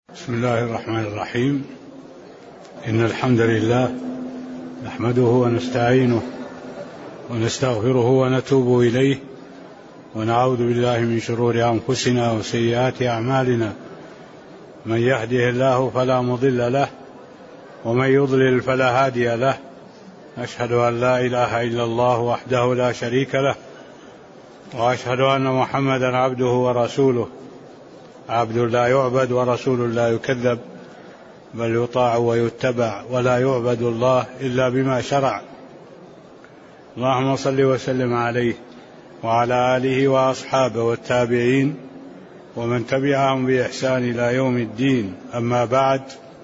بسم الله الرحمن الرحيم. إن الحمد لله نحمده ونستعينه ونستغفره ونتوب إليه ونعوذ بالله من شرور أنفسنا وسيئات أعمالنا. من يهده الله فلا مضل له ومن يضلل فلا هادي له. أشهد أن لا إله إلا الله وحده لا شريك له وأشهد أن محمدا عبده ورسوله. عبد لا يعبد ورسول لا يكذب، بل يطاع ويتبع، ولا يعبد الله إلا بما شرع. اللهم صل وسلم عليه وعلى آله وأصحابه والتابعين ومن تبعهم بإحسان إلى يوم الدين. أما بعد،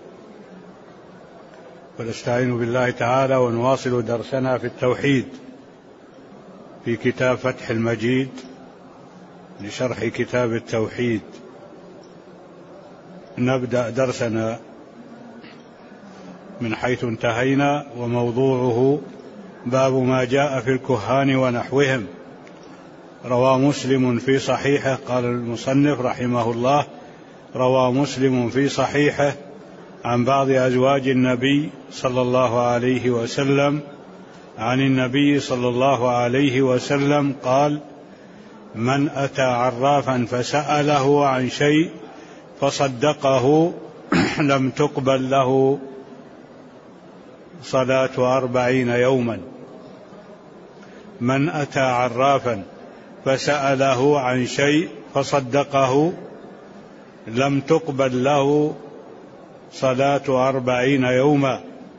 فنستعين بالله تعالى ونواصل درسنا في التوحيد في كتاب فتح المجيد لشرح كتاب التوحيد. نبدأ درسنا من حيث انتهينا، وموضوعه باب ما جاء في الكهان ونحوهم. روى مسلم في صحيحه، قال المصنف رحمه الله: روى مسلم في صحيحه عن بعض أزواج النبي صلى الله عليه وسلم عن النبي صلى الله عليه وسلم قال: من أتى عرافا فسأله عن شيء فصدقه لم تقبل له صلاة 40 يوما. من أتى عرافا فسأله عن شيء فصدقه لم تقبل له صلاة 40 يوما.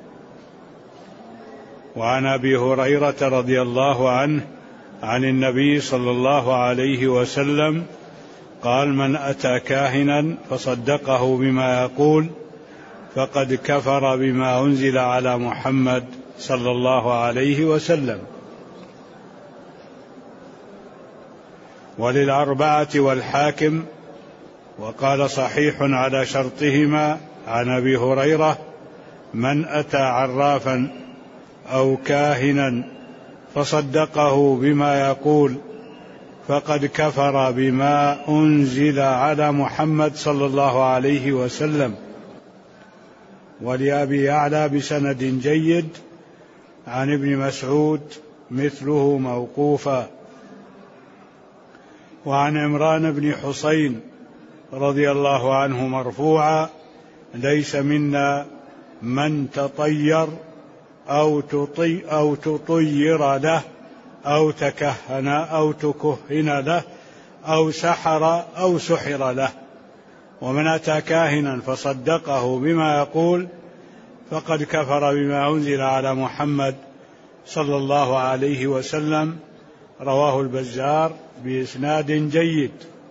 وعن أبي هريرة رضي الله عنه عن النبي صلى الله عليه وسلم قال: من أتى كاهنا فصدقه بما يقول فقد كفر بما أنزل على محمد صلى الله عليه وسلم. وللأربعة والحاكم، وقال صحيح على شرطهما عن أبي هريرة: من أتى عرافا أو كاهنا فصدقه بما يقول فقد كفر بما أنزل على محمد صلى الله عليه وسلم. ولأبي يعلى بسند جيد عن ابن مسعود مثله موقوفا. وعن عمران بن حسين رضي الله عنه مرفوعا: ليس منا من تطير أو تطير له أو تكهن أو تكهن له أو سحر أو سحر له. ومن أتى كاهنا فصدقه بما يقول فقد كفر بما أنزل على محمد صلى الله عليه وسلم. رواه البزار بإسناد جيد.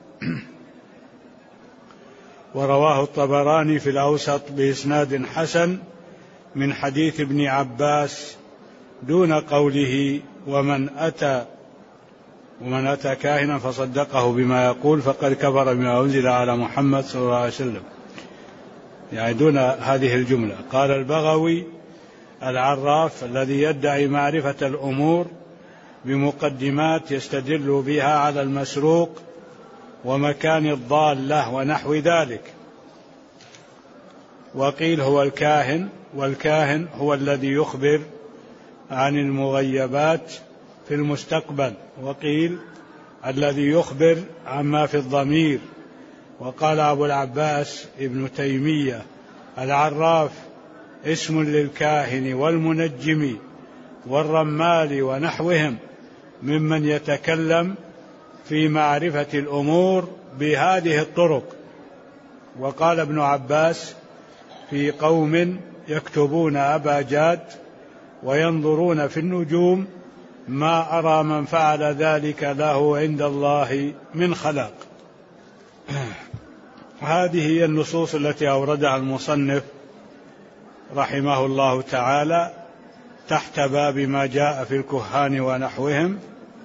ورواه الطبراني في الأوسط بإسناد حسن من حديث ابن عباس دون قوله: ومن أتى كاهنا فصدقه بما يقول فقد كفر بما أنزل على محمد صلى الله عليه وسلم، يعني دون هذه الجملة. قال البغوي: العراف الذي يدعي معرفة الأمور بمقدمات يستدل بها على المسروق ومكان الضالة ونحو ذلك. وقيل هو الكاهن، والكاهن هو الذي يخبر عن المغيبات في المستقبل. وقيل الذي يخبر عما في الضمير. وقال أبو العباس ابن تيمية: العراف اسم للكاهن والمنجم والرمال ونحوهم ممن يتكلم في معرفة الأمور بهذه الطرق. وقال ابن عباس: في قوم يكتبون أباجاد وينظرون في النجوم ما أرى من فعل ذلك له عند الله من خلاق. هذه هي النصوص التي أوردها المصنف رحمه الله تعالى تحت باب ما جاء في الكهان ونحوهم.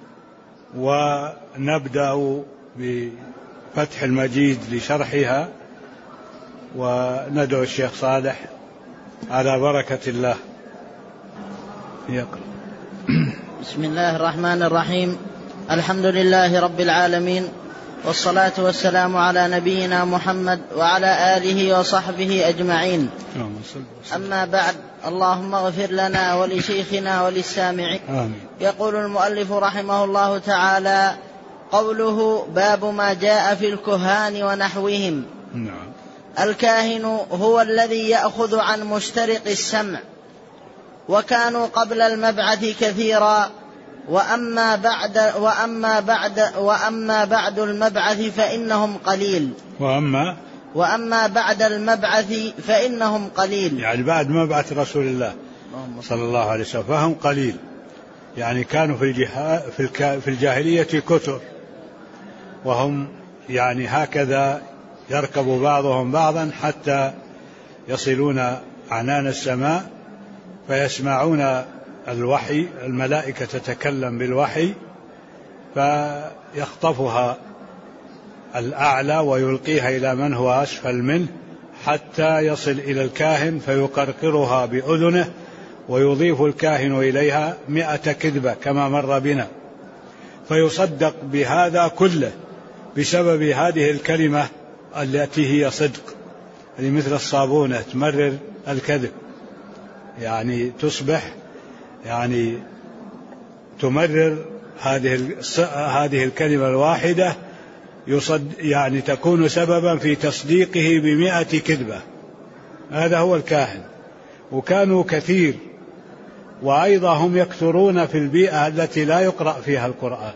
ونبدأ بفتح المجيد لشرحها، وندعو الشيخ صالح على بركة الله يقرأ. بسم الله الرحمن الرحيم. الحمد لله رب العالمين، والصلاة والسلام على نبينا محمد وعلى آله وصحبه أجمعين. أما بعد، اللهم اغفر لنا ولشيخنا وللسامعين. يقول المؤلف رحمه الله تعالى: قوله باب ما جاء في الكهان ونحوهم. الكاهن هو الذي يأخذ عن مسترق السمع، وكانوا قبل المبعث كثيرا، وأما بعد المبعث فإنهم قليل. وأما بعد المبعث فإنهم قليل، يعني بعد مبعث رسول الله صلى الله عليه وسلم فهم قليل. يعني كانوا في الجاهلية كثر، وهم يعني هكذا يركب بعضهم بعضا حتى يصلون عنان السماء فيسمعون الوحي، الملائكة تتكلم بالوحي فيخطفها الأعلى ويلقيها إلى من هو أسفل منه حتى يصل إلى الكاهن فيقرقرها بأذنه، ويضيف الكاهن إليها 100 كذبة كما مر بنا، فيصدق بهذا كله بسبب هذه الكلمة التي هي صدق، يعني مثل الصابونة تمرر الكذب، يعني تصبح يعني تمرر هذه الكلمة الواحدة يعني تكون سببا في تصديقه ب100 كذبة. هذا هو الكاهن. وكانوا كثير، وأيضا هم يكثرون في البيئة التي لا يقرأ فيها القرآن.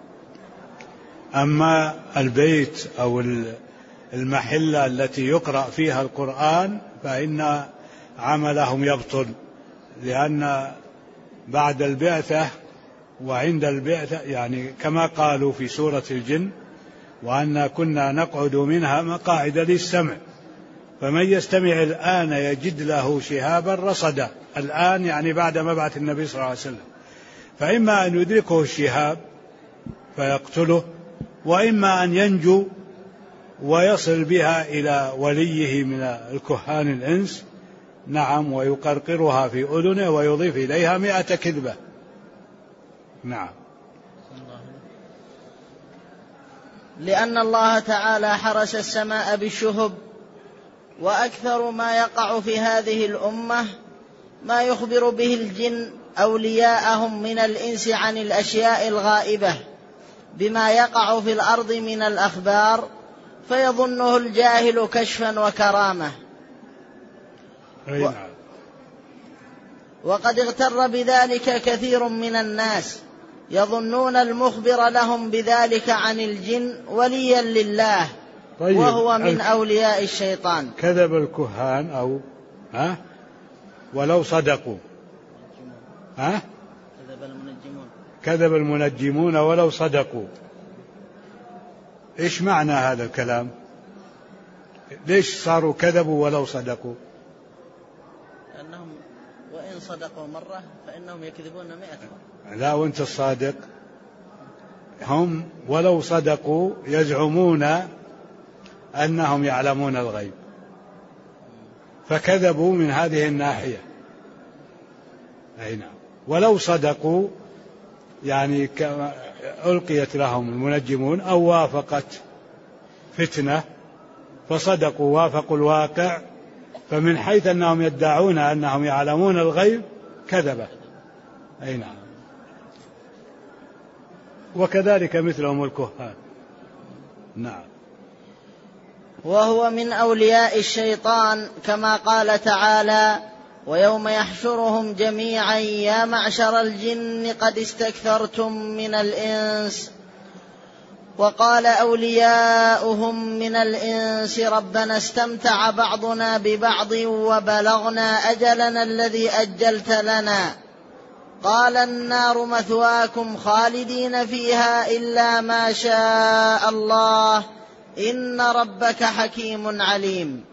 أما البيت أو المحلة التي يقرأ فيها القرآن فإن عملهم يبطل، لأن بعد البعثة وعند البعثة يعني كما قالوا في سورة الجن: وأنا كنا نقعد منها مقاعد للسمع فمن يستمع الآن يجد له شهابا رصدا. الآن يعني بعد مبعث النبي صلى الله عليه وسلم، فإما أن يدركه الشهاب فيقتله، وإما أن ينجو ويصل بها إلى وليه من الكهان الإنس، نعم، ويقرقرها في أذنه ويضيف إليها 100 كذبة. نعم. لأن الله تعالى حرس السماء بالشهب، وأكثر ما يقع في هذه الأمة ما يخبر به الجن أولياءهم من الإنس عن الأشياء الغائبة بما يقع في الأرض من الأخبار، فيظنه الجاهل كشفا وكرامة. وقد اغتر بذلك كثير من الناس، يظنون المخبر لهم بذلك عن الجن وليا لله، وهو من أولياء الشيطان. كذب الكهان أو ولو صدقوا، كذب المنجمون ولو صدقوا. إيش معنى هذا الكلام؟ ليش صاروا كذبوا ولو صدقوا؟ لأنهم وإن صدقوا مرة فإنهم يكذبون 100 مرة. لا، وانت الصادق. هم ولو صدقوا يزعمون أنهم يعلمون الغيب، فكذبوا من هذه الناحية. أي نعم. ولو صدقوا يعني ألقيت لهم المنجمون أو وافقت فتنة فصدقوا، وافقوا الواقع، فمن حيث أنهم يدعون أنهم يعلمون الغيب كذبة. أي نعم. وكذلك مثلهم الكهان. نعم. وهو من أولياء الشيطان، كما قال تعالى: ويوم يحشرهم جميعا يا معشر الجن قد استكثرتم من الإنس. وقال أولياؤهم من الإنس: ربنا استمتع بعضنا ببعض وبلغنا أجلنا الذي أجلت لنا. قال النار مثواكم خالدين فيها إلا ما شاء الله إن ربك حكيم عليم.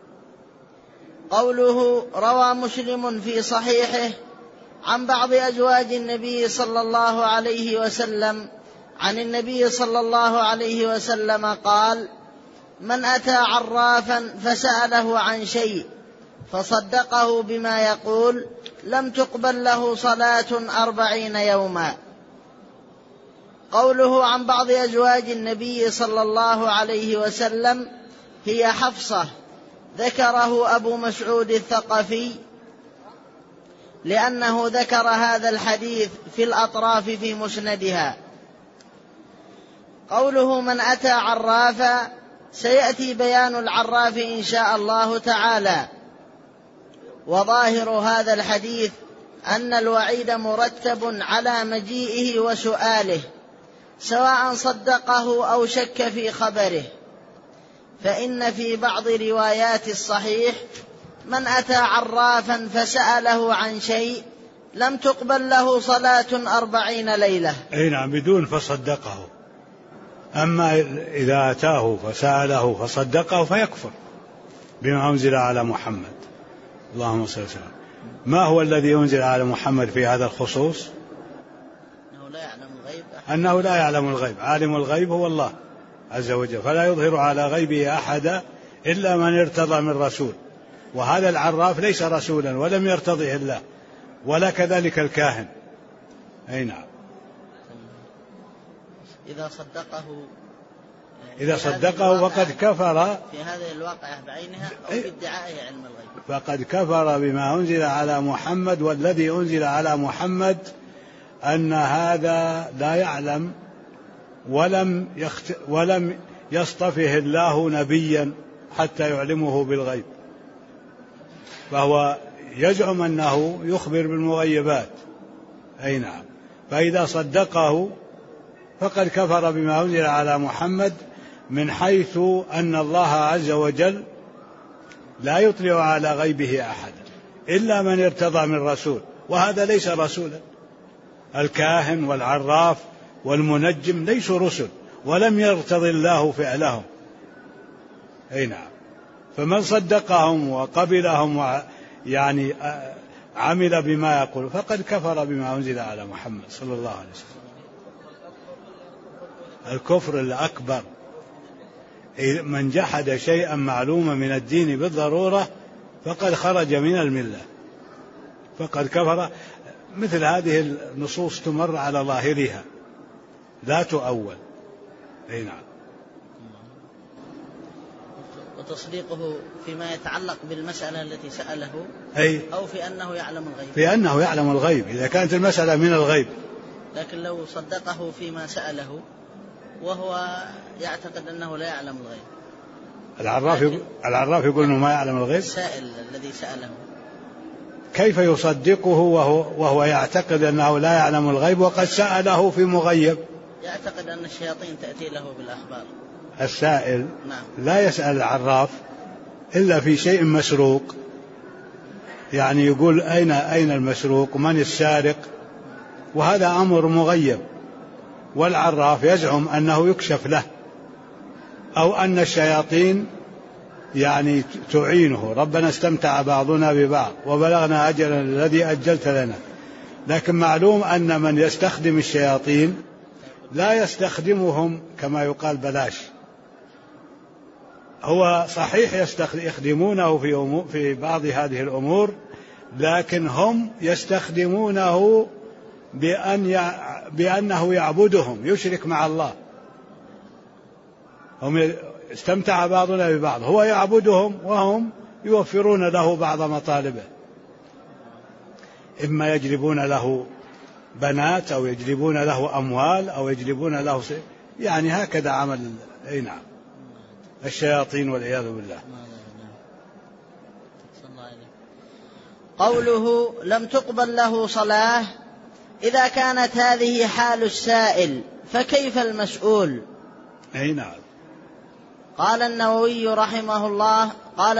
قوله روى مسلم في صحيحه عن بعض أزواج النبي صلى الله عليه وسلم عن النبي صلى الله عليه وسلم قال: من أتى عرافا فسأله عن شيء فصدقه بما يقول لم تقبل له صلاة 40 يوما. قوله عن بعض أزواج النبي صلى الله عليه وسلم هي حفصة، ذكره أبو مسعود الثقفي لأنه ذكر هذا الحديث في الأطراف في مسندها. قوله من أتى عرافا، سيأتي بيان العراف إن شاء الله تعالى. وظاهر هذا الحديث أن الوعيد مرتب على مجيئه وسؤاله، سواء صدقه أو شك في خبره، فإن في بعض روايات الصحيح من أتى عرافا فسأله عن شيء لم تقبل له صلاة 40 ليلة. أي نعم، بدون فصدقه. أما إذا أتاه فسأله فصدقه فيكفر بما أنزل على محمد. اللهم صل وسلم. ما هو الذي أنزل على محمد في هذا الخصوص؟ أنه لا يعلم الغيب. عالم الغيب هو الله عز وجل، فلا يظهر على غيبه أحدا إلا من ارتضى من رسول، وهذا العراف ليس رسولا ولم يرتضيه الله، ولا كذلك الكاهن. أي نعم. إذا صدقه فقد كفر في هذه الواقعة بعينها أو بادعائه علم الغيب، فقد كفر بما أنزل على محمد. والذي أنزل على محمد أن هذا لا يعلم ولم يصطفه الله نبيا حتى يعلمه بالغيب، فهو يزعم أنه يخبر بالمغيبات. أي نعم. فإذا صدقه فقد كفر بما أنزل على محمد، من حيث أن الله عز وجل لا يطلع على غيبه أحدا إلا من ارتضى من رسول، وهذا ليس رسولا. الكاهن والعراف والمنجم ليسوا رسل ولم يرتضي الله فعلهم. أي نعم. فمن صدقهم وقبلهم يعني عمل بما يقول فقد كفر بما أنزل على محمد صلى الله عليه وسلم. الكفر الأكبر من جحد شيئا معلوما من الدين بالضرورة فقد خرج من الملة، فقد كفر. مثل هذه النصوص تمر على ظاهرها لا تؤول. أي نعم. وتصديقه فيما يتعلق بالمسألة التي سأله، أو في أنه يعلم الغيب. في أنه يعلم الغيب إذا كانت المسألة من الغيب. لكن لو صدقه فيما سأله وهو يعتقد أنه لا يعلم الغيب، العراف يقول أنه ما يعلم الغيب. السائل الذي سأله كيف يصدقه وهو يعتقد أنه لا يعلم الغيب وقد سأله في مغيب؟ يعتقد أن الشياطين تأتي له بالأخبار. السائل لا يسأل العراف إلا في شيء مسروق، يعني يقول أين المسروق، من السارق، وهذا أمر مغيب، والعراف يزعم أنه يكشف له، أو أن الشياطين يعني تعينه. ربنا استمتع بعضنا ببعض وبلغنا أجلنا الذي أجلت لنا. لكن معلوم أن من يستخدم الشياطين لا يستخدمهم كما يقال بلاش. هو صحيح يخدمونه في بعض هذه الأمور، لكن هم يستخدمونه بأنه يعبدهم، يشرك مع الله. هم استمتع بعضنا ببعض، هو يعبدهم وهم يوفرون له بعض مطالبه، إما يجلبون له بنات أو يجلبون له أموال أو يجلبون له يعني هكذا عمل. أي نعم. الشياطين والعياذ بالله. قوله لم تقبل له صلاة، إذا كانت هذه حال السائل فكيف المسؤول؟ أي نعم. قال النووي رحمه الله،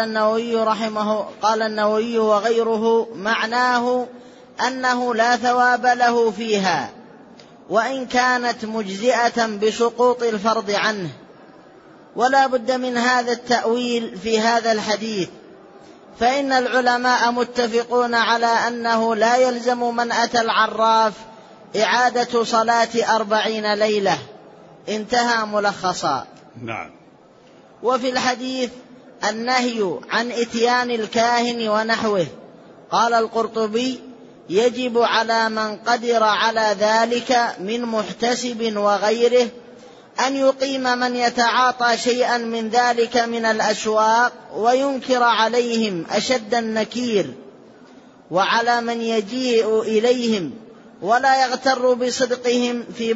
قال النووي وغيره معناه أنه لا ثواب له فيها، وإن كانت مجزئة بسقوط الفرض عنه. ولا بد من هذا التأويل في هذا الحديث، فإن العلماء متفقون على أنه لا يلزم من أتى العراف إعادة صلاة 40 ليلة. انتهى ملخصا. نعم. وفي الحديث النهي عن إتيان الكاهن ونحوه. قال القرطبي: يجب على من قدر على ذلك من محتسب وغيره أن يقيم من يتعاطى شيئا من ذلك من الأسواق وينكر عليهم أشد النكير، وعلى من يجيء إليهم ولا يغتر بصدقهم في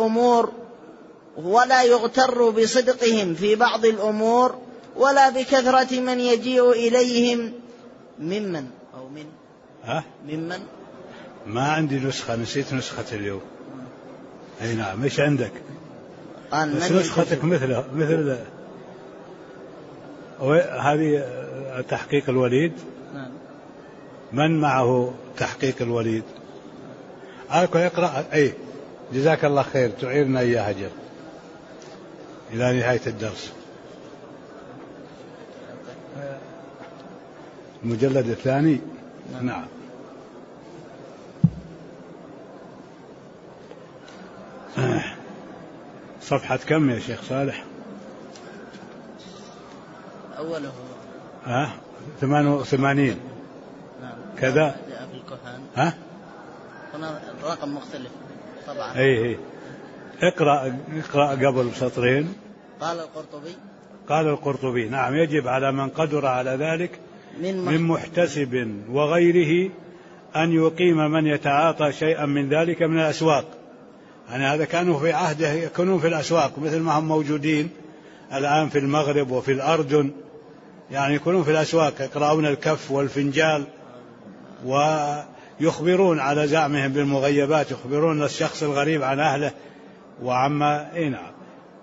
بعض الأمور ولا بكثرة من يجيء إليهم ممن ما عندي نسخة، نسيت نسخة اليوم. أي نعم، إيش عندك؟ بس نسختك مثل هذه تحقيق الوليد. من معه تحقيق الوليد؟ اقرأ. أي جزاك الله خير، تعيرنا إياها جل إلى نهاية الدرس. المجلد الثاني. نعم. صفحة كم يا شيخ صالح؟ أوله 88. نعم. كذا. في الكهان. هنا الرقم مختلف طبعا. اي اقرأ قبل سطرين. قال القرطبي نعم، يجب على من قدر على ذلك من محتسب وغيره أن يقيم من يتعاطى شيئا من ذلك من الأسواق. يعني هذا كانوا في عهده يكونون في الأسواق مثل ما هم موجودين الآن في المغرب وفي الأردن، يعني يكونون في الأسواق يقرؤون الكف والفنجال ويخبرون على زعمهم بالمغيبات، يخبرون الشخص الغريب عن أهله وعما. نعم،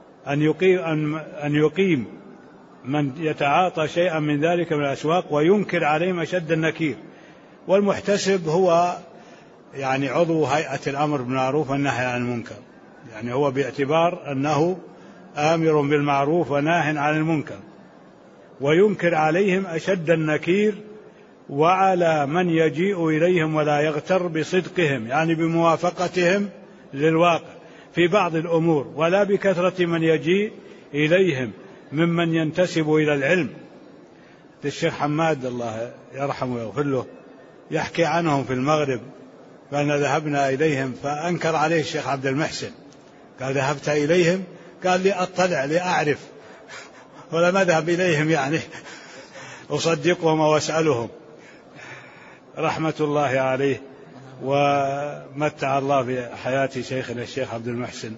أن يقيم من يتعاطى شيئا من ذلك من الأسواق وينكر عليهم أشد النكير. والمحتسب هو يعني عضو هيئة الأمر بالمعروف والنهي عن المنكر، يعني هو باعتبار أنه آمر بالمعروف وناه عن المنكر، وينكر عليهم أشد النكير وعلى من يجيء إليهم ولا يغتر بصدقهم، يعني بموافقتهم للواقع في بعض الأمور، ولا بكثرة من يجيء إليهم ممن ينتسب إلى العلم. الشيخ حماد الله يرحمه ويغفر له يحكي عنهم في المغرب، قال ذهبنا إليهم فأنكر عليه الشيخ عبد المحسن، قال ذهبت إليهم؟ قال لي أطلع لأعرف، ولم أذهب إليهم يعني أصدقهم وأسألهم، رحمة الله عليه. ومتع الله بحياة شيخنا الشيخ عبد المحسن.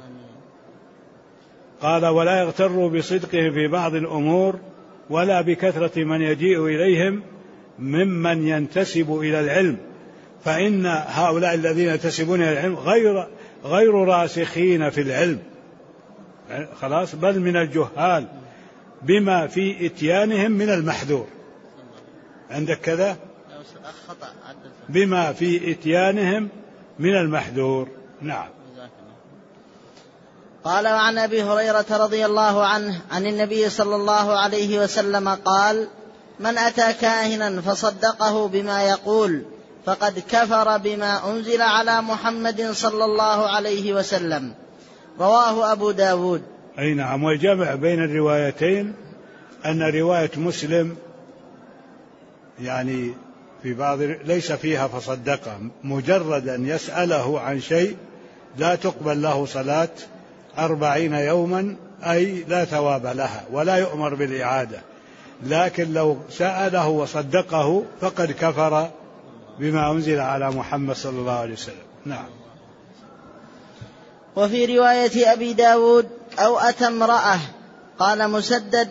قال ولا يغتر بصدقه في بعض الأمور ولا بكثرة من يجيء إليهم ممن ينتسب إلى العلم، فإن هؤلاء الذين ينتسبون إلى العلم غير راسخين في العلم خلاص، بل من الجهال بما في إتيانهم من المحذور. عندك كذا؟ بما في إتيانهم من المحذور. نعم. قال وعن أبي هريرة رضي الله عنه عن النبي صلى الله عليه وسلم قال من أتى كاهنا فصدقه بما يقول فقد كفر بما أنزل على محمد صلى الله عليه وسلم. رواه أبو داود. أي نعم. والجمع بين الروايتين أن رواية مسلم يعني في بعض ليس فيها فصدقه، مجرد أن يسأله عن شيء لا تقبل له صلاة 40 يوما، أي لا ثواب لها ولا يؤمر بالإعادة، لكن لو سأله وصدقه فقد كفر بما أنزل على محمد صلى الله عليه وسلم. نعم. وفي رواية أبي داود أو أتى امرأة، قال مسدد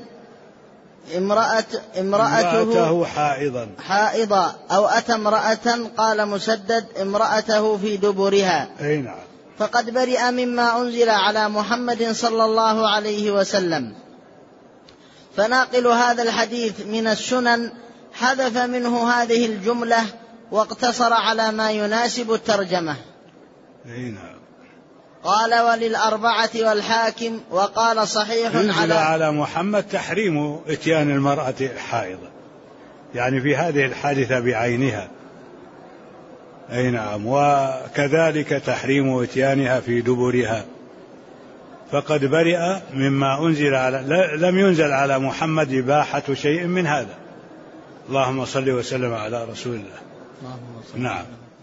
امرأته حائضا أو أتى امرأة، قال مسدد امرأته في دبرها. أي نعم. فقد برئ مما أنزل على محمد صلى الله عليه وسلم. فناقل هذا الحديث من السنن حذف منه هذه الجملة واقتصر على ما يناسب الترجمة. أي نعم. قال وللأربعة والحاكم وقال صحيح على محمد تحريم إتيان المرأة حائضة، يعني في هذه الحادثة بعينها. أي نعم. وكذلك تحريم إتيانها في دبرها، فقد برئ مما أنزل لم ينزل على محمد إباحة شيء من هذا. اللهم صل وسلم على رسول الله. نعم.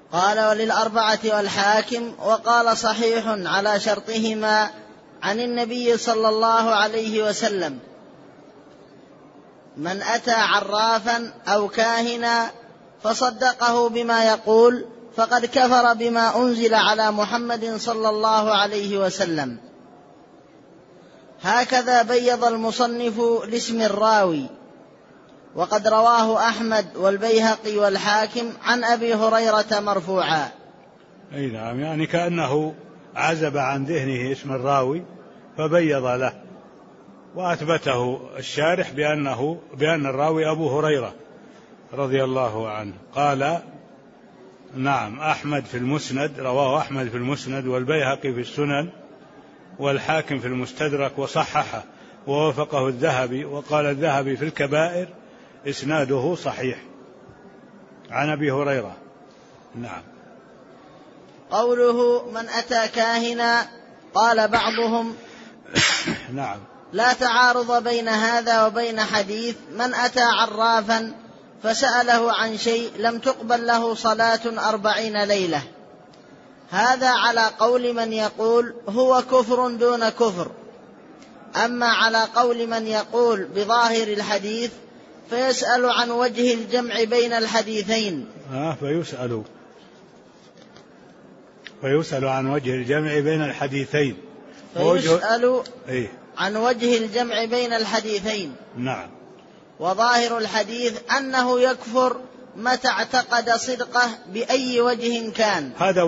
قال وللأربعة والحاكم. وقال صحيح على شرطهما عن النبي صلى الله عليه وسلم: من أتى عرافا أو كاهنا فصدقه بما يقول فقد كفر بما أنزل على محمد صلى الله عليه وسلم. هكذا بيض المصنف لاسم الراوي. وقد رواه أحمد والبيهقي والحاكم عن أبي هريرة مرفوعا. أي نعم، يعني كأنه عزب عن ذهنه اسم الراوي فبيض له، وأثبته الشارح بأن الراوي أبو هريرة رضي الله عنه. قال نعم أحمد في المسند، رواه أحمد في المسند والبيهقي في السنن والحاكم في المستدرك وصححه ووافقه الذهبي. وقال الذهبي في الكبائر إسناده صحيح عن أبي هريرة. نعم. قوله من أتى كاهنا، قال بعضهم نعم لا تعارض بين هذا وبين حديث من أتى عرافا فسأله عن شيء لم تقبل له صلاة 40 ليلة. هذا على قول من يقول هو كفر دون كفر. أما على قول من يقول بظاهر الحديث فيسأل عن وجه الجمع بين الحديثين. فيسأل عن وجه الجمع بين الحديثين. عن وجه الجمع بين الحديثين. نعم. وظاهر الحديث أنه يكفر متى اعتقد صدقه بأي وجه كان. هذا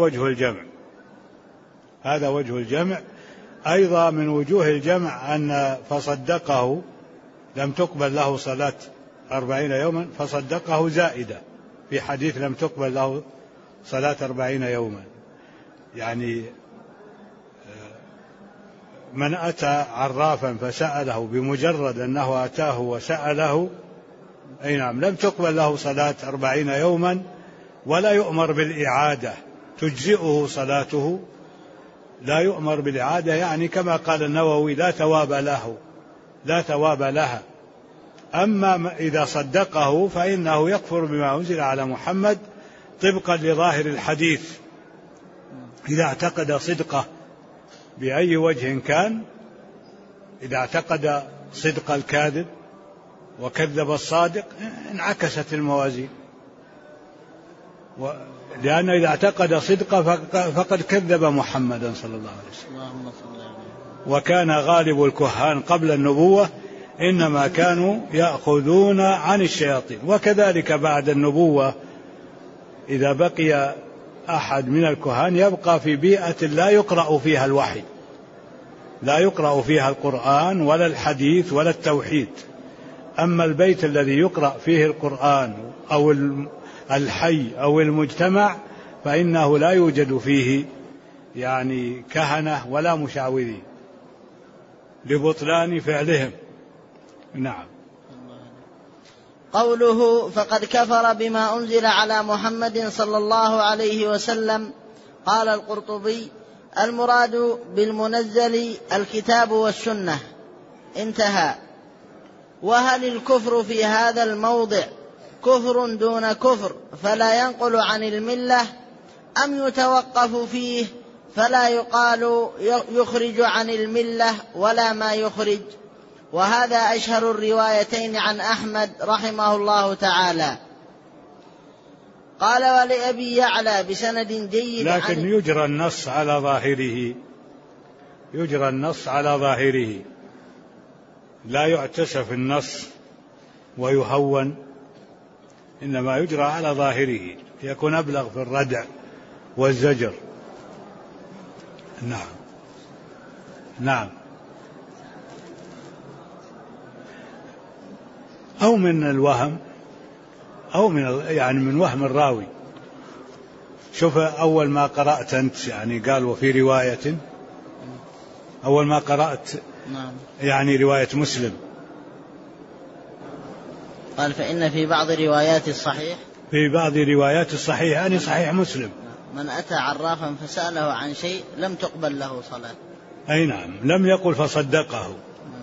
وجه الجمع. أيضا من وجوه الجمع أن فصدقه لم تقبل له صلاة 40 يوما، فصدقه زائدة في حديث لم تقبل له صلاة 40 يوما. يعني من أتى عرافا فسأله بمجرد أنه أتاه وسأله، أي نعم، لم تقبل له صلاة 40 يوما ولا يؤمر بالإعادة، تجزئه صلاته، لا يؤمر بالإعادة، يعني كما قال النووي لا ثواب لها. أما إذا صدقه فإنه يكفر بما أنزل على محمد طبقا لظاهر الحديث. إذا اعتقد صدقه بأي وجه كان، إذا اعتقد صدق الكاذب وكذب الصادق انعكست الموازين، لأنه إذا اعتقد صدقه فقد كذب محمدا صلى الله عليه وسلم. وكان غالب الكهان قبل النبوة إنما كانوا يأخذون عن الشياطين، وكذلك بعد النبوة إذا بقي أحد من الكهان يبقى في بيئة لا يقرأ فيها الوحي، لا يقرأ فيها القرآن ولا الحديث ولا التوحيد. أما البيت الذي يقرأ فيه القرآن أو الحي أو المجتمع فإنه لا يوجد فيه يعني كهنة ولا مشعوذين لبطلان فعلهم. نعم. قوله فقد كفر بما أنزل على محمد صلى الله عليه وسلم. قال القرطبي المراد بالمنزل الكتاب والسنة. انتهى. وهل الكفر في هذا الموضع كفر دون كفر فلا ينقل عن الملة، أم يتوقف فيه فلا يقال يخرج عن الملة ولا ما يخرج؟ وهذا أشهر الروايتين عن أحمد رحمه الله تعالى. قال ولأبي يعلى بسند جيد، لكن يجرى النص على ظاهره، لا يعتسف النص ويهون، إنما يجرى على ظاهره يكون أبلغ في الردع والزجر. نعم. أو من الوهم أو من وهم الراوي. شوف أول ما قرأت أنت يعني قال وفي رواية، أول ما قرأت يعني رواية مسلم قال فإن في بعض روايات الصحيح، في بعض روايات الصحيح يعني صحيح مسلم، من أتى عرافا فسأله عن شيء لم تقبل له صلاة. أي نعم، لم يقل فصدقه.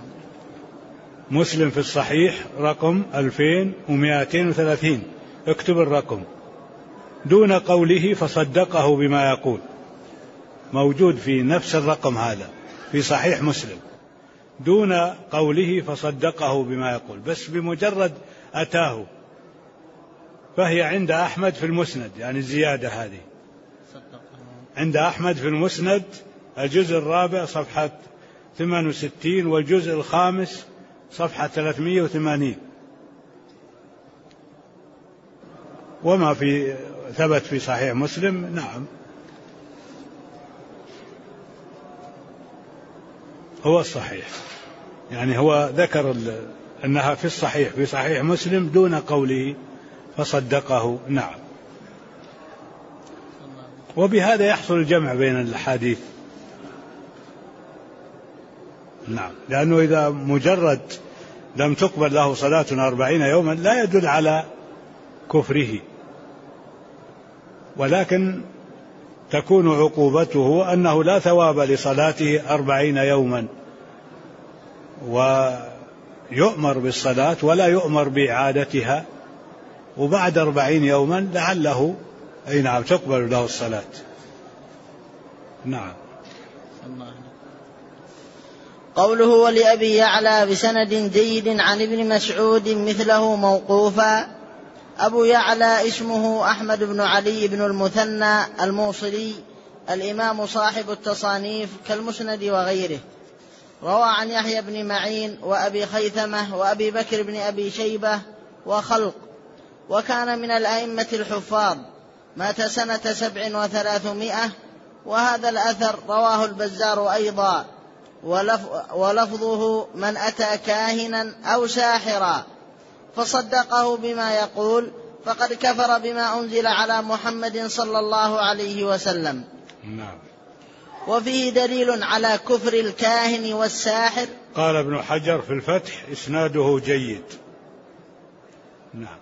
مسلم في الصحيح رقم 2230، اكتب الرقم دون قوله فصدقه بما يقول، موجود في نفس الرقم هذا في صحيح مسلم، دون قوله فصدقه بما يقول، بس بمجرد أتاه، فهي عند أحمد في المسند، يعني الزيادة هذه عند أحمد في المسند الجزء الرابع صفحة 68 والجزء الخامس صفحة 380. وما في ثبت في صحيح مسلم نعم هو الصحيح، يعني هو ذكر أنها في الصحيح في صحيح مسلم دون قوله فصدقه نعم. وبهذا يحصل الجمع بين الحديث نعم، لأنه إذا مجرد لم تقبل له صلاة 40 يوما لا يدل على كفره، ولكن تكون عقوبته أنه لا ثواب لصلاته 40 يوما، ويؤمر بالصلاة ولا يؤمر بإعادتها، وبعد 40 يوما لعله أي نعم تقبل له الصلاة نعم. قوله ولأبي يعلى بسند جيد عن ابن مسعود مثله موقوفا. أبو يعلى اسمه أحمد بن علي بن المثنى الموصلي، الإمام صاحب التصانيف كالمسند وغيره، روى عن يحيى بن معين وأبي خيثمة وأبي بكر بن أبي شيبة وخلق، وكان من الأئمة الحفاظ، مات سنة 700، وهذا الأثر رواه البزار أيضا، ولفظه من أتى كاهنا أو ساحرا فصدقه بما يقول فقد كفر بما أنزل على محمد صلى الله عليه وسلم. نعم. وفيه دليل على كفر الكاهن والساحر. قال ابن حجر في الفتح إسناده جيد. نعم.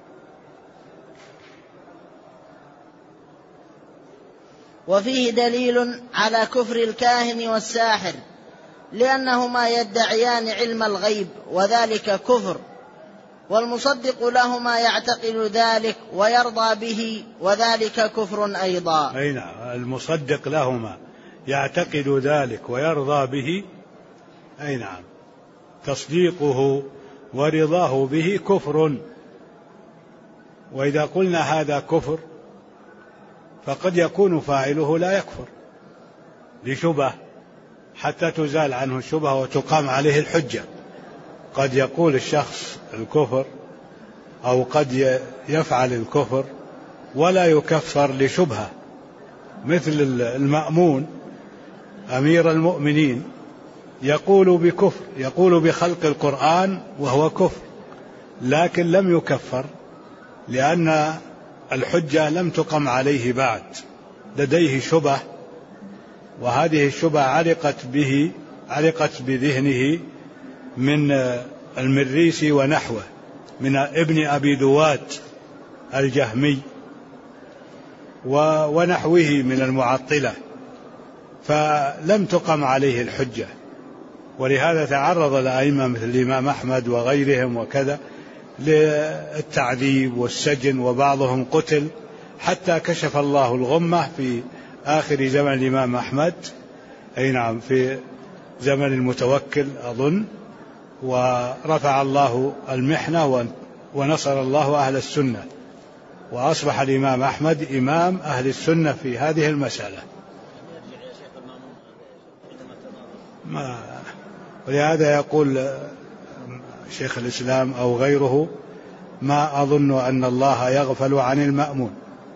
وفيه دليل على كفر الكاهن والساحر لأنهما يدعيان علم الغيب وذلك كفر، والمصدق لهما يعتقد ذلك ويرضى به وذلك كفر أيضا. أي نعم، المصدق لهما يعتقد ذلك ويرضى به، أي نعم، تصديقه ورضاه به كفر. وإذا قلنا هذا كفر فقد يكون فاعله لا يكفر لشبهة حتى تزال عنه الشبهة وتقام عليه الحجة. قد يقول الشخص الكفر أو قد يفعل الكفر ولا يكفر لشبهة، مثل المأمون أمير المؤمنين يقول بكفر، يقول بخلق القرآن وهو كفر، لكن لم يكفر لأن الحجة لم تقم عليه بعد، لديه شبهة، وهذه الشبهة علقت بذهنه من المريسي ونحوه من ابن أبي دواد الجهمي ونحوه من المعطلة، فلم تقم عليه الحجة. ولهذا تعرض الأئمة مثل الإمام أحمد وغيرهم وكذا للتعذيب والسجن، وبعضهم قتل حتى كشف الله الغمة في آخر زمن الإمام أحمد، أي نعم، في زمن المتوكل أظن، ورفع الله المحنة ونصر الله أهل السنة، وأصبح الإمام أحمد إمام أهل السنة في هذه المسألة. ولهذا يقول شيخ الإسلام أو غيره ما أظن أن الله يغفل عن المأمون،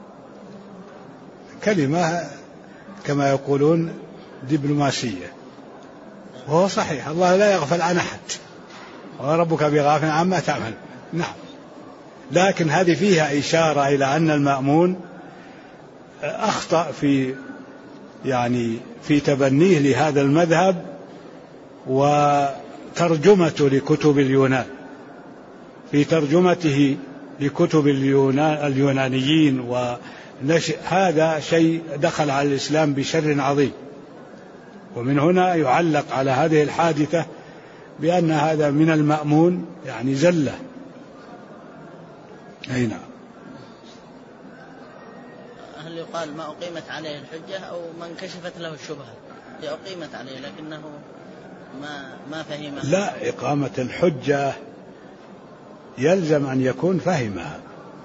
كلمة كما يقولون دبلوماسية، وهو صحيح، الله لا يغفل عن أحد وربك بغافل عما تعمل. نعم، لكن هذه فيها إشارة إلى أن المأمون أخطأ في تبنيه لهذا المذهب وترجمته لكتب اليونان، في ترجمته لكتب اليونانيين، هذا شيء دخل على الإسلام بشر عظيم. ومن هنا يعلق على هذه الحادثة بأن هذا من المأمون، يعني زلة. أي نعم. يقال ما أقيمت عليه الحجة أو من كشفت له الشبهة، هي أقيمت عليه لكنه ما فهمها. لا، إقامة الحجة يلزم أن يكون فهمها،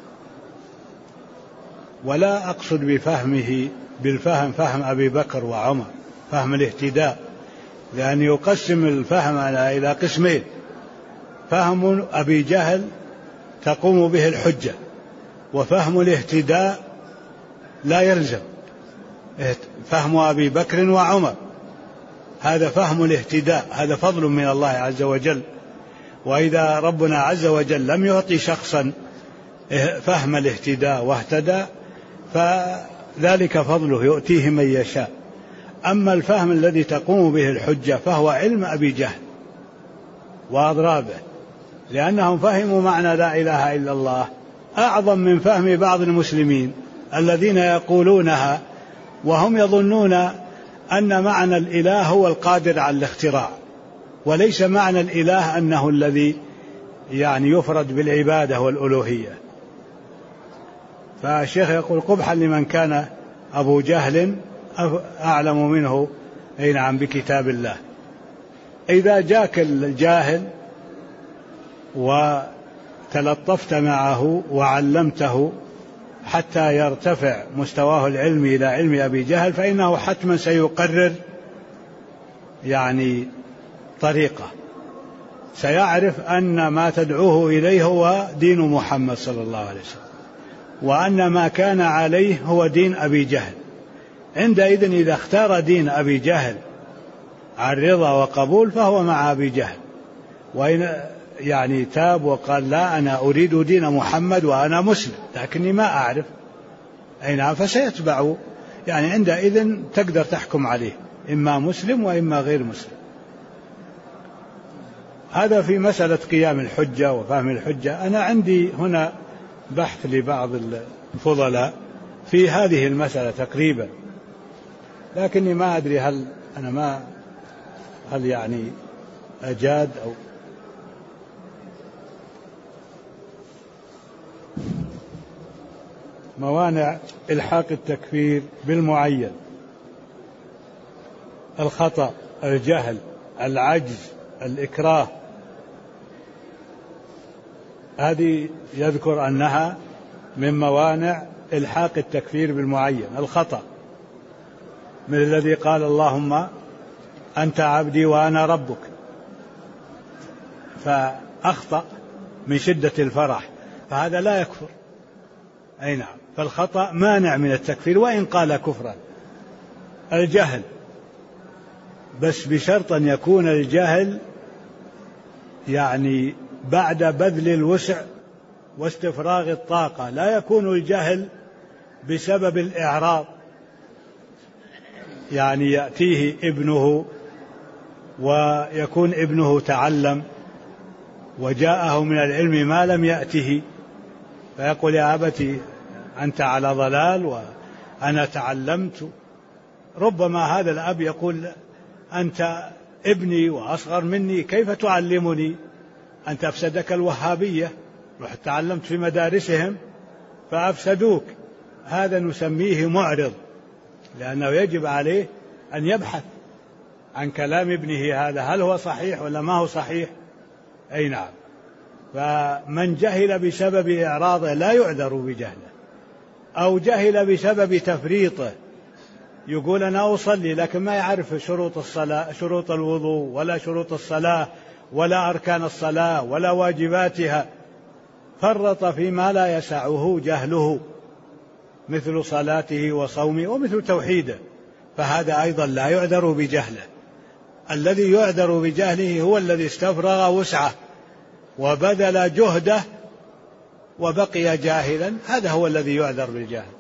ولا أقصد بفهمه بالفهم فهم أبي بكر وعمر، فهم الاهتداء، لأن يقسم الفهم إلى قسمين: فهم أبي جهل تقوم به الحجة، وفهم الاهتداء لا يلزم، فهم أبي بكر وعمر هذا فهم الاهتداء، هذا فضل من الله عز وجل. وإذا ربنا عز وجل لم يعطي شخصا فهم الاهتداء واهتدى فذلك فضله يؤتيه من يشاء. أما الفهم الذي تقوم به الحجة فهو علم أبي جهل وأضرابه، لأنهم فهموا معنى لا إله إلا الله أعظم من فهم بعض المسلمين الذين يقولونها وهم يظنون أن معنى الإله هو القادر على الاختراع، وليس معنى الإله أنه الذي يفرد بالعبادة والألوهية. فالشيخ يقول: قبحا لمن كان أبو جهل أعلم منه بكتاب الله. إذا جاك الجاهل وتلطفت معه وعلمته حتى يرتفع مستواه العلمي إلى علم أبي جهل فإنه حتما سيقرر طريقة، سيعرف أن ما تدعوه إليه هو دين محمد صلى الله عليه وسلم، وأن ما كان عليه هو دين أبي جهل. عندئذ إذا اختار دين أبي جهل عن رضا وقبول فهو مع أبي جهل، وإن تاب وقال: لا، أنا أريد دين محمد وأنا مسلم لكني ما أعرف، فسيتبع، عندئذ تقدر تحكم عليه إما مسلم وإما غير مسلم. هذا في مسألة قيام الحجة وفهم الحجة. أنا عندي هنا بحث لبعض الفضلاء في هذه المسألة تقريبا، لكني ما أدري هل أجاد أو موانع إلحاق التكفير بالمعين: الخطأ، الجهل، العجز، الإكراه. هذه يذكر أنها من موانع إلحاق التكفير بالمعين. الخطأ من الذي قال: اللهم أنت عبدي وأنا ربك، فأخطأ من شدة الفرح، فهذا لا يكفر. فالخطأ مانع من التكفير وإن قال كفرا. الجهل، بس بشرط أن يكون الجهل بعد بذل الوسع واستفراغ الطاقة، لا يكون الجهل بسبب الإعراض، يأتيه ابنه ويكون ابنه تعلم وجاءه من العلم ما لم يأته فيقول: يا أبتي أنت على ضلال وأنا تعلمت. ربما هذا الأب يقول: أنت ابني وأصغر مني، كيف تعلمني؟ أنت أفسدك الوهابية، رحت تعلمت في مدارسهم فأفسدوك. هذا نسميه معرض، لأنه يجب عليه أن يبحث عن كلام ابنه هذا هل هو صحيح ولا ما هو صحيح. فمن جهل بسبب إعراضه لا يعذر بجهله، أو جهل بسبب تفريطه، يقول: أنا أصلي لكن ما يعرف شروط الصلاة، شروط الوضوء، ولا شروط الصلاة، ولا أركان الصلاة، ولا واجباتها، فرط فيما لا يسعه جهله، مثل صلاته وصومه ومثل توحيده، فهذا أيضا لا يعذر بجهله. الذي يعذر بجهله هو الذي استفرغ وسعه وبذل جهده وبقي جاهلا، هذا هو الذي يعذر بالجهل.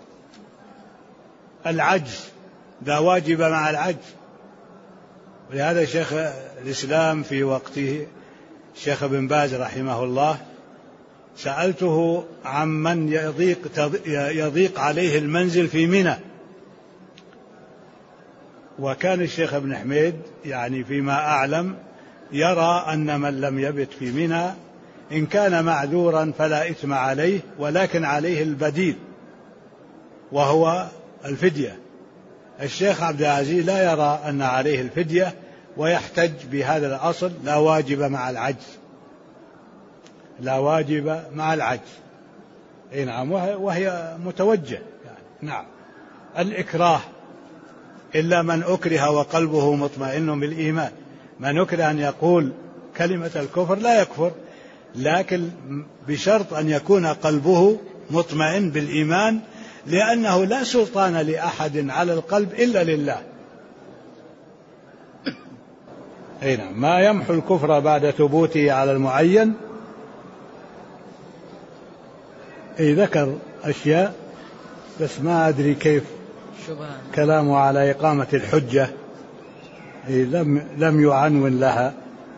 العجز، ذا واجب مع العجز. ولهذا شيخ الإسلام في وقته الشيخ ابن باز رحمه الله سألته عمن يضيق عليه المنزل في منى، وكان الشيخ ابن حميد فيما أعلم يرى أن من لم يبت في منى إن كان معذورا فلا إثم عليه، ولكن عليه البديل، وهو الفدية. الشيخ عبد العزيز لا يرى أن عليه الفدية، ويحتج بهذا الأصل: لا واجب مع العجز، لا واجب مع العجز. أي نعم، وهي متوجه يعني. نعم. الإكراه إلا من أكره وقلبه مطمئن بالإيمان. من أكره أن يقول كلمة الكفر لا يكفر، لكن بشرط أن يكون قلبه مطمئن بالإيمان، لأنه لا سلطان لأحد على القلب إلا لله. أي نعم. ما يمحو الكفر بعد ثبوته على المعين. ذكر أشياء بس ما أدري كيف كلامه على إقامة الحجة، لم يعنون لها.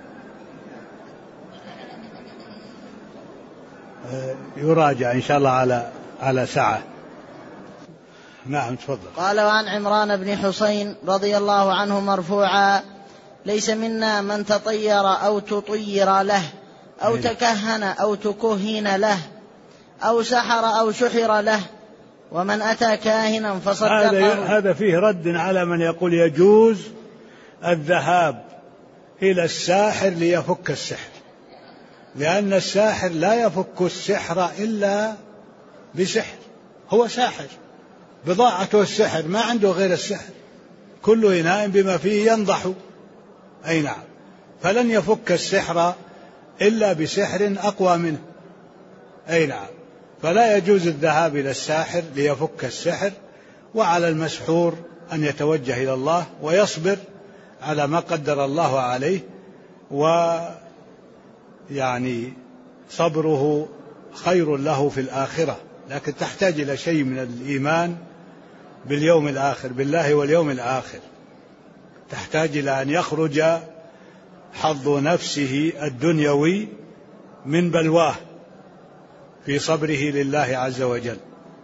يراجع إن شاء الله على سعة. نعم تفضل. قال: وعن عمران بن حسين رضي الله عنه مرفوعا: ليس منا من تطير أو تطير له أو تكهن أو تكهن له أو سحر أو سحر له، ومن أتى كاهنا فصدقه. هذا فيه رد على من يقول يجوز الذهاب إلى الساحر ليفك السحر، لأن الساحر لا يفك السحر إلا بسحر. هو ساحر، بضاعته السحر، ما عنده غير السحر، كل إناء بما فيه ينضح. أي نعم. فلن يفك السحر إلا بسحر أقوى منه. أي نعم. فلا يجوز الذهاب إلى الساحر ليفك السحر، وعلى المسحور أن يتوجه إلى الله ويصبر على ما قدر الله عليه، ويعني صبره خير له في الآخرة. لكن تحتاج إلى شيء من الإيمان باليوم الآخر، بالله واليوم الآخر. تحتاج إلى أن يخرج حظ نفسه الدنيوي من بلواه في صبره لله عز وجل.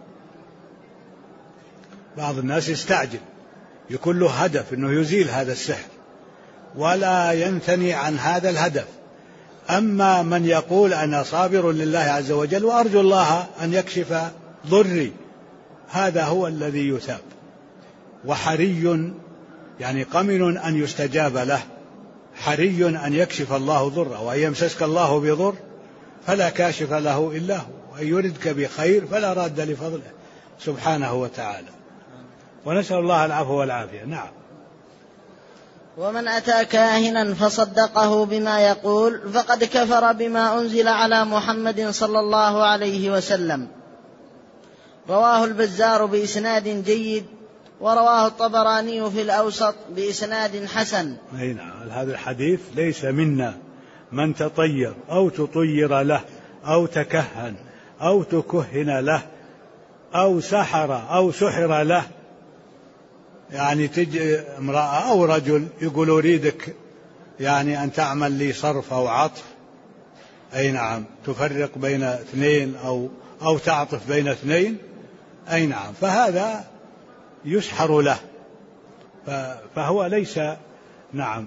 بعض الناس يستعجل، يكون له هدف أنه يزيل هذا السحر ولا ينثني عن هذا الهدف. أما من يقول أنا صابر لله عز وجل وأرجو الله أن يكشف ضري، هذا هو الذي يثاب، وحري يعني قمن أن يستجاب له، حري أن يكشف الله ضره، وأن يمسسك الله بضر فلا كاشف له إلا هو، وأن يردك بخير فلا راد لفضله سبحانه وتعالى. ونسأل الله العفو والعافية. نعم. ومن أتى كاهنا فصدقه بما يقول فقد كفر بما أنزل على محمد صلى الله عليه وسلم. رواه البزار بإسناد جيد، ورواه الطبراني في الأوسط بإسناد حسن. أي نعم. هذا الحديث: ليس منا من تطير أو تطير له أو تكهن أو تكهن له أو سحر أو سحر له. يعني تجي امرأة أو رجل يقول أريدك يعني أن تعمل لي صرف أو عطف، أي نعم، تفرق بين اثنين أو تعطف بين اثنين، أي نعم، فهذا يسحر له، فهو ليس، نعم،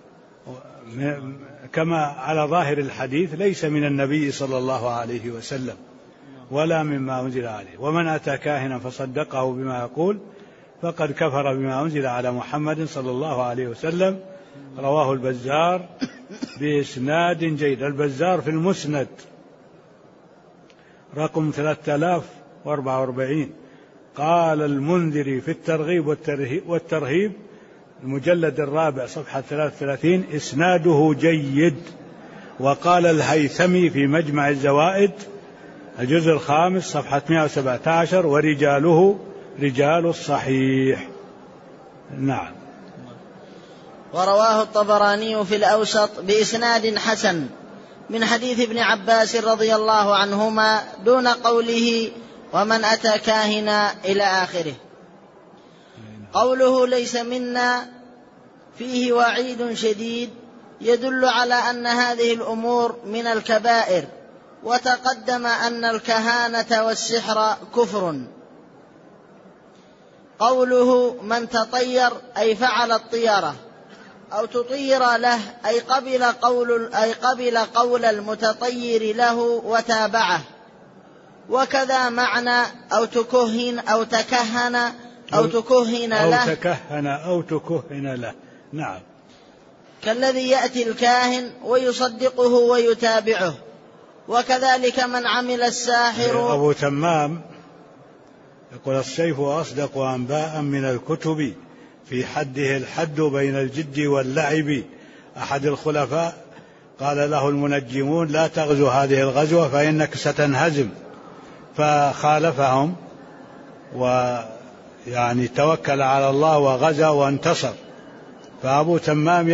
كما على ظاهر الحديث ليس من النبي صلى الله عليه وسلم ولا مما أنزل عليه. ومن أتى كاهنا فصدقه بما يقول فقد كفر بما أنزل على محمد صلى الله عليه وسلم. رواه البزار بإسناد جيد. البزار في المسند رقم 3044. قال المنذري في الترغيب والترهيب المجلد الرابع صفحة 33: إسناده جيد. وقال الهيثمي في مجمع الزوائد الجزء الخامس صفحة 117: ورجاله رجال الصحيح. نعم. ورواه الطبراني في الأوسط بإسناد حسن من حديث ابن عباس رضي الله عنهما دون قوله ومن أتى كاهنا إلى آخره. قوله ليس منا فيه وعيد شديد يدل على أن هذه الأمور من الكبائر، وتقدم أن الكهانة والسحر كفر. قوله من تطير أي فعل الطيرة، أو تطير له أي قبل قول المتطير له وتابعه. وكذا معنى أو تكهن أو تكهن أو تكهن أو تكهن له. نعم. كالذي يأتي الكاهن ويصدقه ويتابعه. وكذلك من عمل الساحر. أبو تمام يقول السيف أصدق أنباء من الكتب في حده الحد بين الجد واللعب. أحد الخلفاء قال له المنجمون لا تغزو هذه الغزوة فإنك ستنهزم، فخالفهم ويعني توكل على الله وغزا وانتصر. فأبو تمام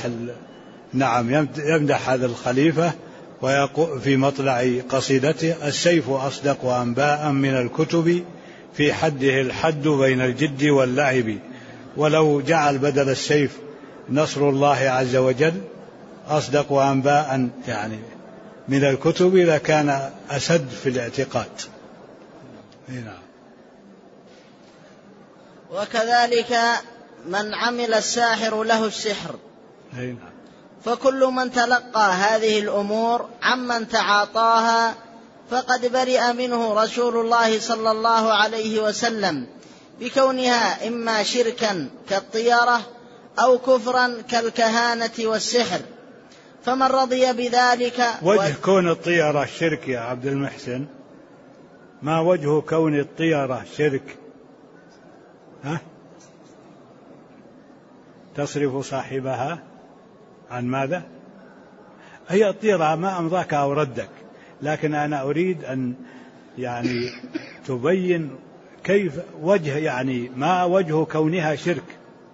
يمدح هذا الخليفة ويقول في مطلع قصيدته السيف أصدق أنباء من الكتب في حده الحد بين الجد واللعب. ولو جعل بدل السيف نصر الله عز وجل أصدق أنباء يعني من الكتب لكان أسد في الاعتقاد. نعم. وكذلك من عمل الساحر له السحر. نعم. فكل من تلقى هذه الأمور عمن تعاطاها فقد برئ منه رسول الله صلى الله عليه وسلم بكونها إما شركا كالطيرة أو كفرا كالكهانة والسحر. فمن رضي بذلك وجه كون الطيرة شرك يا عبد المحسن، ما وجه كون الطيرة شرك؟ تصرف صاحبها عن ماذا؟ هي الطيرة ما أمضاك أو ردك، لكن أنا أريد أن يعني تبين كيف وجه يعني ما وجه كونها شرك.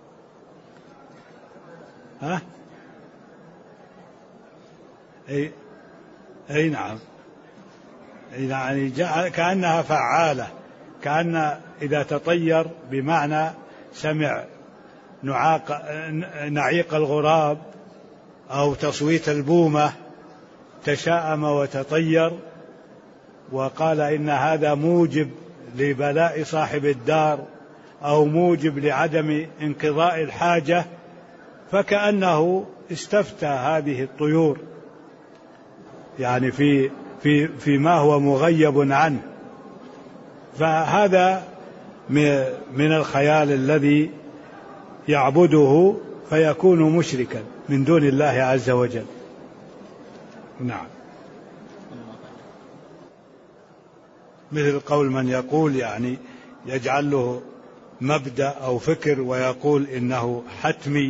أي نعم. يعني كأنها فعالة، كأن إذا تطير بمعنى سمع نعيق الغراب أو تصويت البومة تشاءم وتطير وقال إن هذا موجب لبلاء صاحب الدار أو موجب لعدم انقضاء الحاجة، فكأنه استفتى هذه الطيور يعني في ما هو مغيب عنه. فهذا من الخيال الذي يعبده فيكون مشركا من دون الله عز وجل. نعم. مثل قول من يقول يعني يجعل له مبدأ أو فكر ويقول إنه حتمي،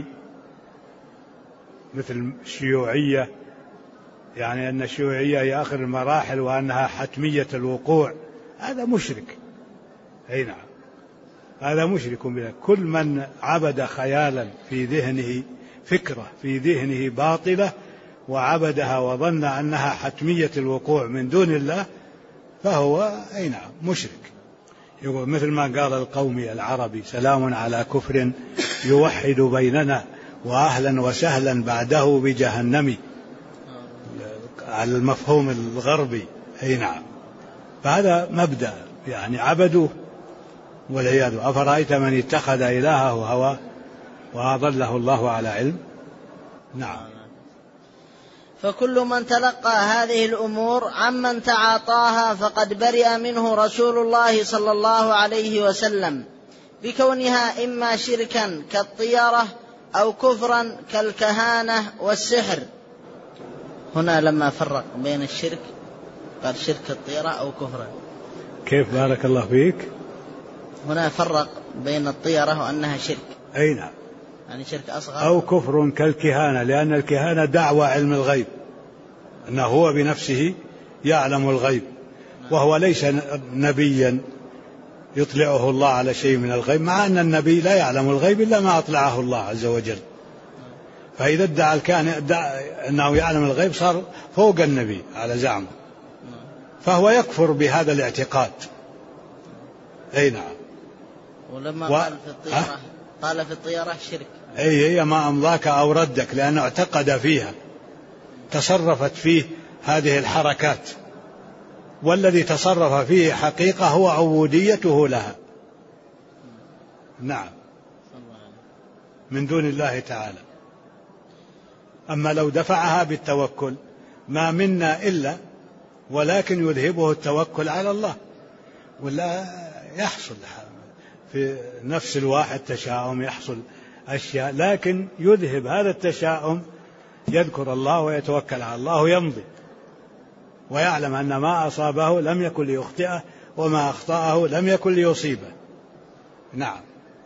مثل الشيوعية، يعني أن الشيوعية هي آخر المراحل وأنها حتمية الوقوع. هذا مشرك. أي نعم، هذا مشرك بالله. كل من عبد خيالا في ذهنه، فكرة في ذهنه باطلة وعبدها وظن أنها حتمية الوقوع من دون الله فهو أي نعم مشرك. يقول مثل ما قال القومي العربي سلام على كفر يوحد بيننا وأهلا وسهلا بعده بجهنم، على المفهوم الغربي. أي نعم. فهذا مبدأ يعني عبدوه والعياذ. أفرأيت من اتخذ إلهه هواه وأضله الله على علم. نعم. فكل من تلقى هذه الأمور عمن تعاطاها فقد برئ منه رسول الله صلى الله عليه وسلم بكونها إما شركا كالطيرة أو كفرا كالكهانة والسحر. هنا لما فرق بين الشرك قال شرك الطيرة أو كفرا. كيف؟ بارك الله فيك. هنا فرق بين الطيرة وأنها شرك. أي نعم. يعني شرك أصغر أو كفر كالكهانة، لأن الكهانة دعوى علم الغيب، أنه هو بنفسه يعلم الغيب وهو ليس نبيا يطلعه الله على شيء من الغيب، مع أن النبي لا يعلم الغيب إلا ما أطلعه الله عز وجل. فإذا ادعى الكاهن أنه يعلم الغيب صار فوق النبي على زعمه، فهو يكفر بهذا الاعتقاد. أي نعم. ولما قال في الطيرة قال في الطيرة شرك. أي هي ما أمضاك أو ردك، لأنه اعتقد فيها، تصرفت فيه هذه الحركات، والذي تصرف فيه حقيقة هو عبوديته لها. نعم، من دون الله تعالى. أما لو دفعها بالتوكل ما منا إلا ولكن يذهبه التوكل على الله، ولا يحصل في نفس الواحد تشاؤم، يحصل أشياء، لكن يذهب هذا التشاؤم، يذكر الله ويتوكل على الله ويمضي، ويعلم أن ما أصابه لم يكن ليخطئه وما أخطأه لم يكن ليصيبه. نعم.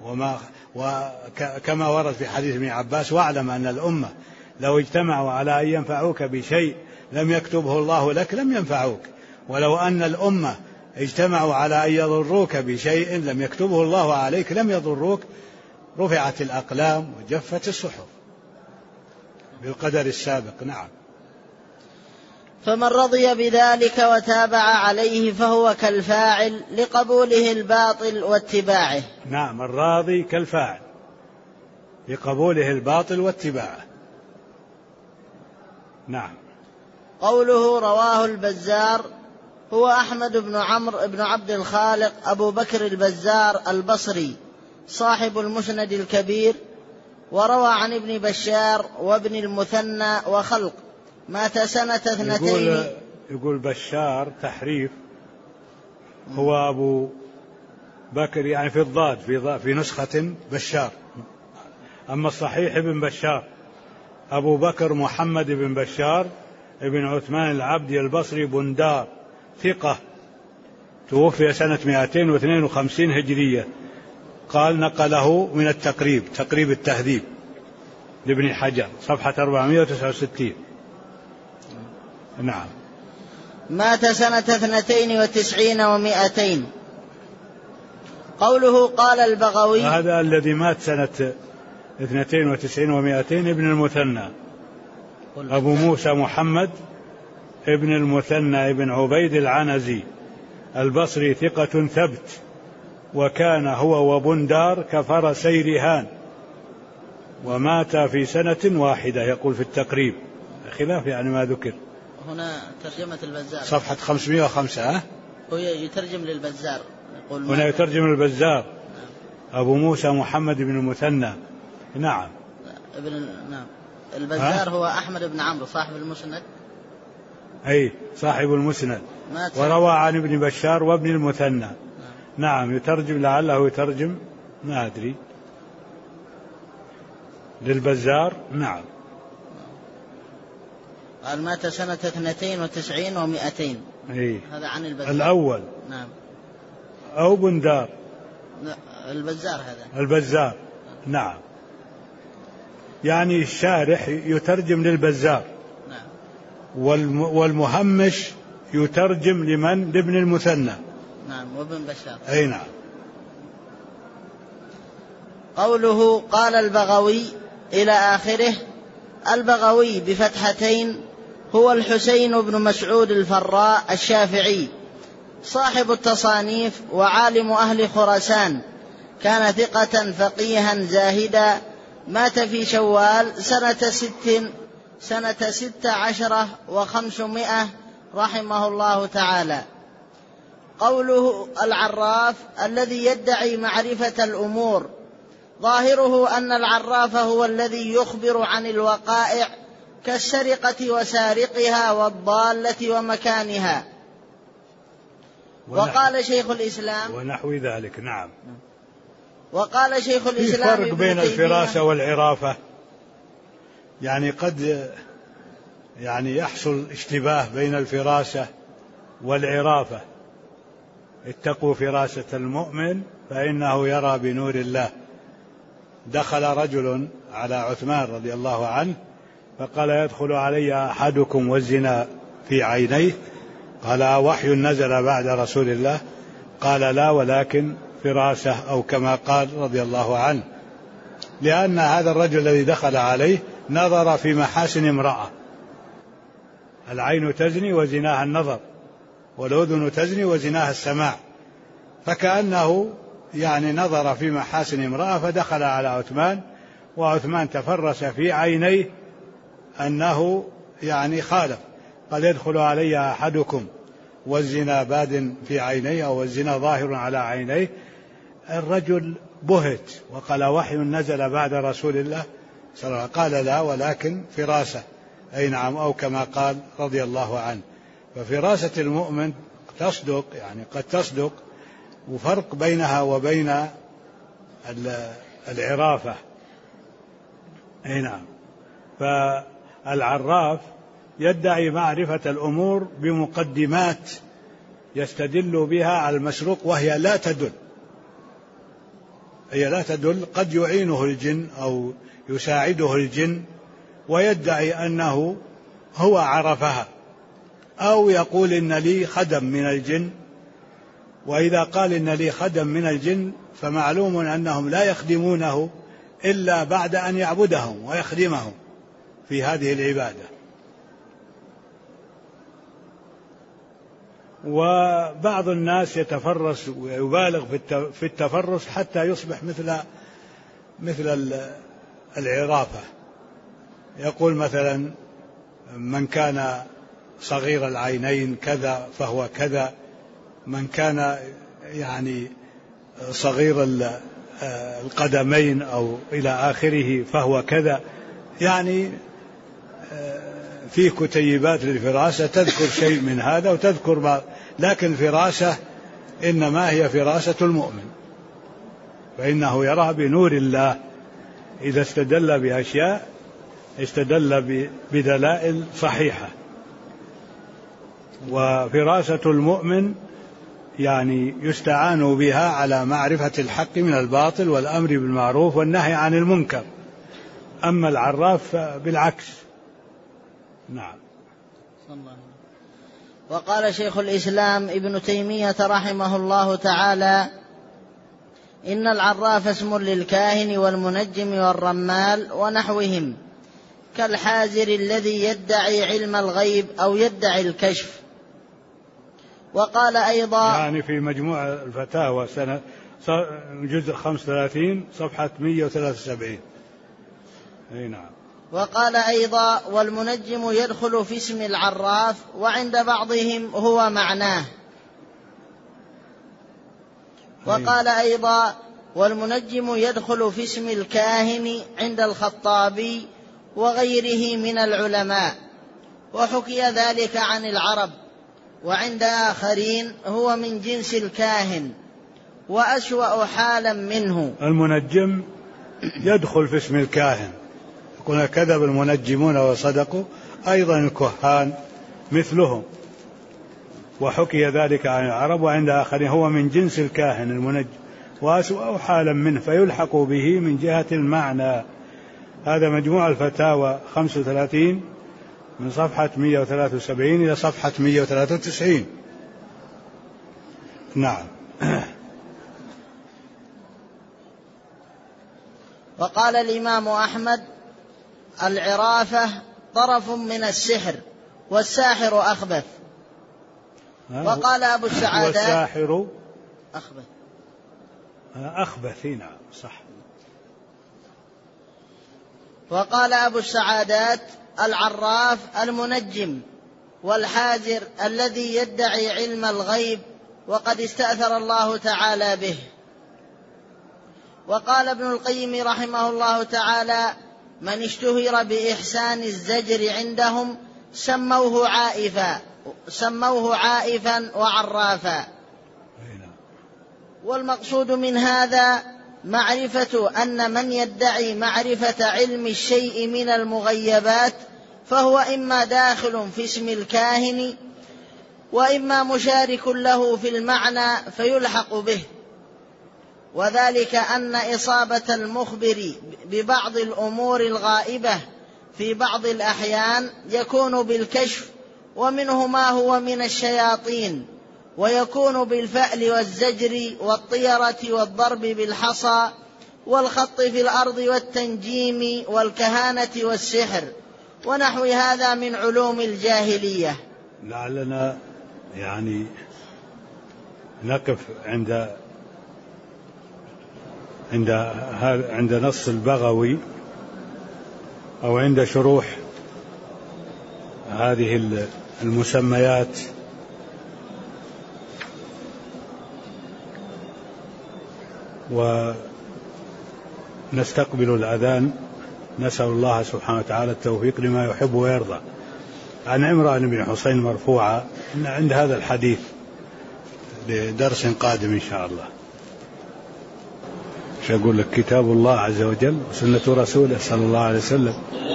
وكما ورد في حديث ابن عباس: واعلم أن الأمة لو اجتمعوا على أن ينفعوك بشيء لم يكتبه الله لك لم ينفعوك، ولو أن الأمة اجتمعوا على أن يضروك بشيء لم يكتبه الله عليك لم يضروك. رفعت الأقلام وجفت الصحف بالقدر السابق. نعم. فمن رضي بذلك وتابع عليه فهو كالفاعل لقبوله الباطل واتباعه. نعم، الراضي كالفاعل لقبوله الباطل واتباعه. نعم. قوله رواه البزار هو أحمد بن عمرو بن عبد الخالق أبو بكر البزار البصري صاحب المسند الكبير، وروى عن ابن بشار وابن المثنى وخلق، مات سنة 2. يقول بشار تحريف، هو أبو بكر يعني في الضاد في نسخة بشار، أما الصحيح ابن بشار أبو بكر محمد بن بشار ابن عثمان العبدي البصري بندار، ثقة، توفي سنة 252 هجرية. قال نقله من التقريب، تقريب التهذيب لابن حجر، صفحة 469. نعم. مات سنة 92 و200. قوله قال البغوي، هذا الذي مات سنة 92 و200 ابن المثنى أبو موسى محمد ابن المثنى ابن عبيد العنزي البصري، ثقة ثبت، وكان هو وبندار كفرسي رهان، ومات في سنة واحدة. يقول في التقريب خلاف يعني ما ذكر هنا ترجمة البزار صفحة 505. هو يترجم للبزار، يقول هنا يترجم البزار. أبو موسى محمد بن المثنى. نعم. نعم. البزار هو أحمد بن عمرو صاحب المسند. أي صاحب المسند، وروى عن ابن بشار وابن المثنى. نعم. يترجم لعله يترجم ما أدري للبزار. نعم. قال مات سنة 92 و200. هذا عن البزار الأول. نعم. أو بندار. البزار هذا البزار. نعم. يعني الشارح يترجم للبزار. نعم. والمهمش يترجم لمن؟ لابن المثنى. نعم. وابن بشار. أي نعم. قوله قال البغوي إلى آخره. البغوي بفتحتين هو الحسين بن مسعود الفراء الشافعي صاحب التصانيف وعالم أهل خراسان، كان ثقة فقيها زاهدا، مات في شوال سنة 16 و500 رحمه الله تعالى. قوله العراف الذي يدعي معرفة الأمور، ظاهره أن العراف هو الذي يخبر عن الوقائع كالسرقة وسارقها والضالة ومكانها. وقال شيخ الإسلام ونحو ذلك. نعم. وقال شيخ الإسلام في فرق بين الفراسة والعرافة، يعني قد يعني يحصل اشتباه بين الفراسة والعرافة. اتقوا فراسة المؤمن فإنه يرى بنور الله. دخل رجل على عثمان رضي الله عنه فقال يدخل علي أحدكم والزنا في عينيه؟ قال وحي نزل بعد رسول الله؟ قال لا، ولكن فراسة، أو كما قال رضي الله عنه، لأن هذا الرجل الذي دخل عليه نظر في محاسن امرأة. العين تزني وزناها النظر، والأذن تزني وزناها السماع، فكأنه يعني نظر في محاسن امرأة فدخل على عثمان، وعثمان تفرس في عينيه أنه يعني خالف. قد يدخل علي أحدكم والزنا باد في عينيه أو الزنا ظاهر على عينيه. الرجل بهت وقال وحي نزل بعد رسول الله صلى الله عليه وسلم؟ قال لا، ولكن فراسة. أي نعم، أو كما قال رضي الله عنه. ففراسة المؤمن تصدق، يعني قد تصدق، وفرق بينها وبين العرافة. نعم. فالعراف يدعي معرفة الأمور بمقدمات يستدل بها على المسروق، وهي لا تدل، هي لا تدل، قد يعينه الجن أو يساعده الجن ويدعي أنه هو عرفها، أو يقول إن لي خدم من الجن، وإذا قال إن لي خدم من الجن فمعلوم أنهم لا يخدمونه إلا بعد أن يعبدهم ويخدمهم في هذه العبادة. وبعض الناس يتفرس ويبالغ في التفرس حتى يصبح مثل العرافة. يقول مثلا من كان صغير العينين كذا فهو كذا، من كان يعني صغير القدمين أو إلى آخره فهو كذا. يعني في كتيبات للفراسة تذكر شيء من هذا وتذكر بعض، لكن الفراسة إنما هي فراسة المؤمن، فإنه يرى بنور الله. إذا استدل بأشياء استدل بدلائل صحيحة. وفراسة المؤمن يعني يستعان بها على معرفة الحق من الباطل والأمر بالمعروف والنهي عن المنكر. أما العراف بالعكس. نعم. وقال شيخ الإسلام ابن تيمية رحمه الله تعالى: إن العراف اسم للكاهن والمنجم والرمال ونحوهم، كالحازر الذي يدعي علم الغيب أو يدعي الكشف. وقال أيضا، يعني في مجموع الفتاوى سنة جزء 35 صفحة 173. نعم. وقال أيضا: والمنجم يدخل في اسم العراف، وعند بعضهم هو معناه. وقال أيضا: والمنجم يدخل في اسم الكاهن عند الخطابي وغيره من العلماء، وحكي ذلك عن العرب، وعند آخرين هو من جنس الكاهن وأسوأ حالا منه. المنجم يدخل في اسم الكاهن، يقول كذب المنجمون وصدقوا، أيضا الكهان مثلهم، وحكي ذلك عن العرب، وعند آخرين هو من جنس الكاهن المنجم وأسوأ حالا منه، فيلحق به من جهة المعنى. هذا مجموع الفتاوى 35 من صفحة 173 إلى صفحة 193. نعم. وقال الإمام أحمد: العرافة طرف من السحر، والساحر أخبث. وقال أبو السعادات: والساحر أخبث. أخبث. نعم صح. وقال أبو السعادات: العراف المنجم، والحازر الذي يدعي علم الغيب وقد استأثر الله تعالى به. وقال ابن القيم رحمه الله تعالى: من اشتهر بإحسان الزجر عندهم سموه عائفا وعرافا. والمقصود من هذا معرفة أن من يدعي معرفة علم الشيء من المغيبات فهو إما داخل في اسم الكاهن، وإما مشارك له في المعنى فيلحق به. وذلك أن إصابة المخبر ببعض الأمور الغائبة في بعض الأحيان يكون بالكشف، ومنه ما هو من الشياطين، ويكون بالفأل والزجر والطيرة والضرب بالحصى والخط في الأرض والتنجيم والكهانة والسحر ونحو هذا من علوم الجاهلية. لعلنا يعني نقف عند نص البغوي أو عند شروح هذه المسميات. ونستقبل الأذان، نسأل الله سبحانه وتعالى التوفيق لما يحب ويرضى. عن عمران بن حسين مرفوعة عند هذا الحديث لدرس قادم إن شاء الله. مش أقول لك كتاب الله عز وجل وسنة رسوله صلى الله عليه وسلم.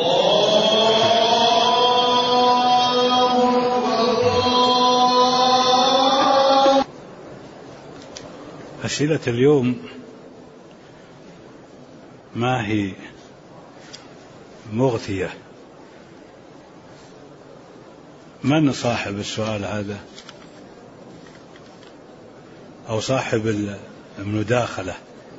أسئلة اليوم ما هي مغثية. من صاحب السؤال هذا أو صاحب المداخلة؟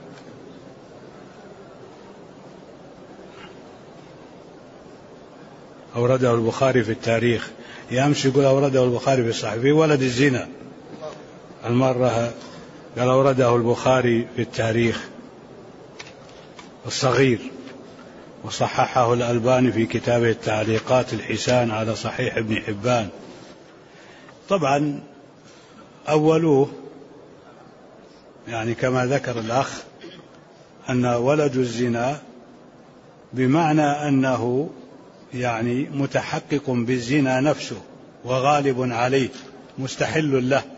أورده البخاري في التاريخ، يامس يقول أورده البخاري في الصحيح في ولد الزنا، المرة قال أورده البخاري في التاريخ الصغير، وصححه الألباني في كتابه التعليقات الحسان على صحيح ابن حبان. طبعا أولوه يعني كما ذكر الأخ أن ولد الزنا بمعنى أنه يعني متحقق بالزنا نفسه وغالب عليه مستحل له،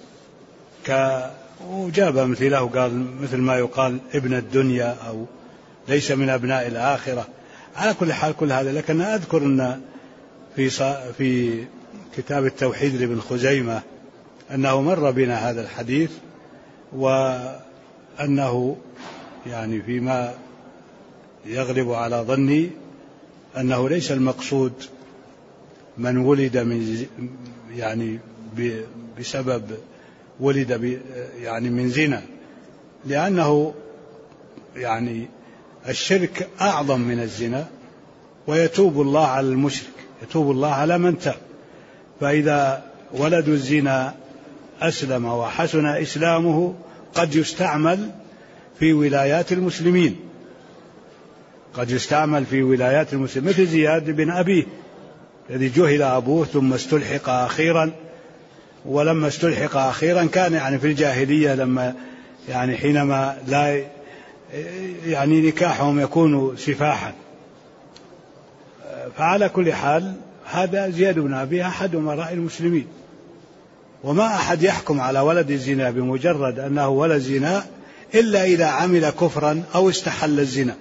وجاب مثله قال مثل ما يقال ابن الدنيا أو ليس من أبناء الآخرة. على كل حال كل هذا، لكن أذكر أن في كتاب التوحيد لابن خزيمة أنه مر بنا هذا الحديث، وأنه يعني فيما يغلب على ظني أنه ليس المقصود من ولد من يعني بسبب ولد يعني من زنا، لأنه يعني الشرك أعظم من الزنا، ويتوب الله على المشرك، يتوب الله على من تاب. فإذا ولد الزنا أسلم وحسن إسلامه قد يستعمل في ولايات المسلمين، قد يستعمل في ولايات المسلمين، مثل زياد بن أبيه الذي جهل أبوه ثم استلحق أخيرا، ولما استلحق أخيرا كان يعني في الجاهلية لما يعني حينما لا يعني نكاحهم يكون سفاحا. فعلى كل حال هذا زياد بن أبيه أحد أمراء المسلمين، وما أحد يحكم على ولد الزنا بمجرد أنه ولد زنا إلا إذا عمل كفرا أو استحل الزنا،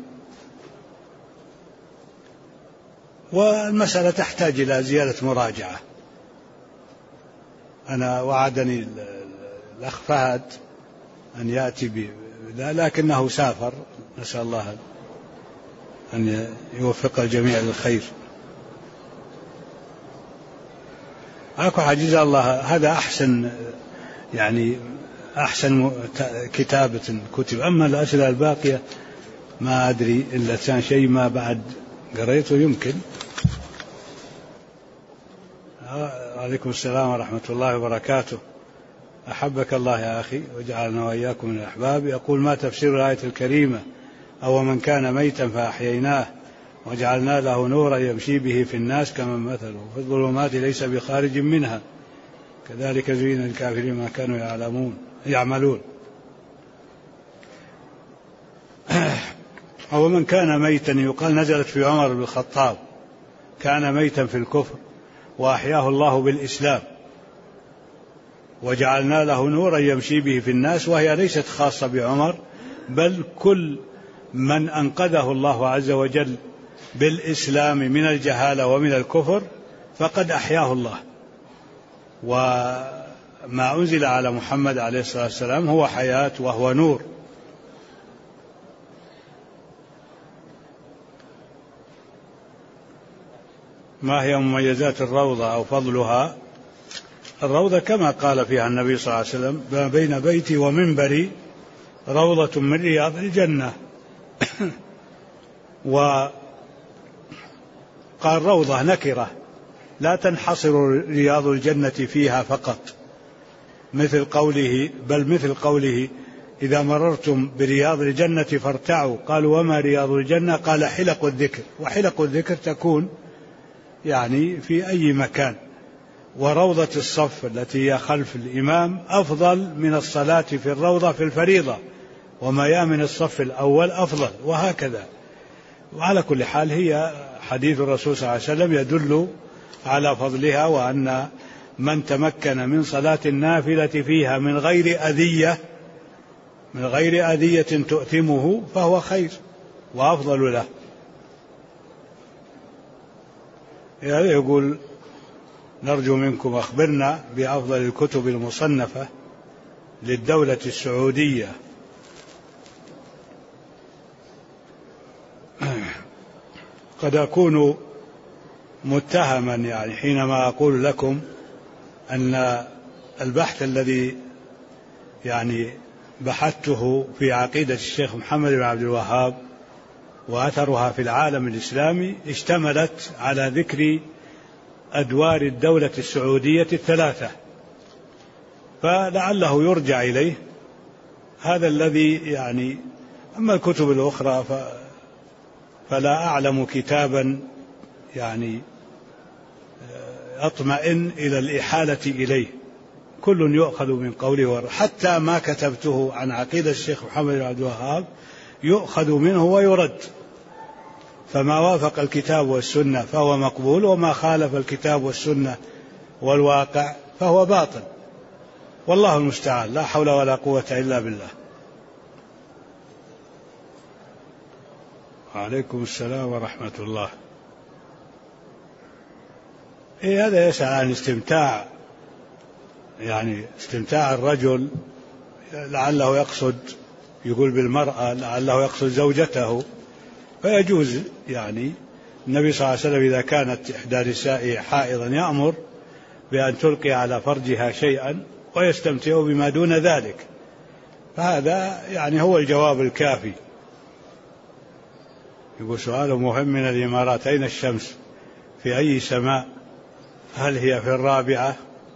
والمسألة تحتاج إلى زيادة مراجعة. أنا وعدني الأخ فهد أن يأتي لكنه سافر، نسأل الله أن يوفق الجميع للخير. أكو حجز الله، هذا أحسن يعني أحسن كتابة كتب. أما الأسئلة الباقية ما أدري إلا كان شيء ما بعد قريته يمكن. عليكم السلام ورحمة الله وبركاته. أحبك الله يا أخي وجعلنا وإياكم من الأحباب. يقول: ما تفسير الآية الكريمة أو من كان ميتا فأحييناه وجعلنا له نورا يمشي به في الناس كمن مثله في الظلمات ليس بخارج منها كذلك زين للكافرين ما كانوا يعملون. أو من كان ميتا يقال نزلت في عمر بن الخطاب، كان ميتا في الكفر وأحياه الله بالإسلام وجعلنا له نورا يمشي به في الناس، وهي ليست خاصة بعمر بل كل من أنقذه الله عز وجل بالإسلام من الجهالة ومن الكفر فقد أحياه الله. وما أنزل على محمد عليه الصلاة والسلام هو حياة وهو نور. ما هي مميزات الروضة أو فضلها؟ الروضة كما قال فيها النبي صلى الله عليه وسلم: ما بين بيتي ومنبري روضة من رياض الجنة. وقال روضة نكرة لا تنحصر رياض الجنة فيها فقط، مثل قوله إذا مررتم برياض الجنة فارتعوا. قالوا: وما رياض الجنة؟ قال: حلق الذكر. وحلق الذكر تكون يعني في أي مكان. وروضة الصف التي هي خلف الإمام أفضل من الصلاة في الروضة في الفريضة، وما يامن الصف الأول أفضل، وهكذا. وعلى كل حال هي حديث الرسول صلى الله عليه وسلم يدل على فضلها، وأن من تمكن من صلاة النافلة فيها من غير أذية من غير أذية تؤثمه فهو خير وأفضل له. يقول نرجو منكم أخبرنا بأفضل الكتب المصنفة للدولة السعودية. قد أكون متهما يعني حينما أقول لكم أن البحث الذي يعني بحثته في عقيدة الشيخ محمد بن عبد الوهاب وأثرها في العالم الإسلامي اشتملت على ذكر أدوار الدولة السعودية الثلاثة، فلعله يرجع إليه هذا الذي يعني. أما الكتب الأخرى فلا أعلم كتابا يعني أطمئن إلى الإحالة إليه، كل يؤخذ من قوله، حتى ما كتبته عن عقيدة الشيخ محمد بن عبد الوهاب يؤخذ منه ويرد، فما وافق الكتاب والسنة فهو مقبول، وما خالف الكتاب والسنة والواقع فهو باطل، والله المستعان، لا حول ولا قوة إلا بالله. وعليكم السلام ورحمة الله. هذا يسأل عن استمتاع، يعني استمتاع الرجل، لعله يقصد يقول بالمرأة، لعله يقصد زوجته، فيجوز يعني. النبي صلى الله عليه وسلم إذا كانت إحدى نسائه حائضا يأمر بأن تلقي على فرجها شيئا ويستمتع بما دون ذلك، فهذا يعني هو الجواب الكافي. يقول سؤال مهم من الإمارات: أين الشمس؟ في أي سماء؟ هل هي في الرابعة؟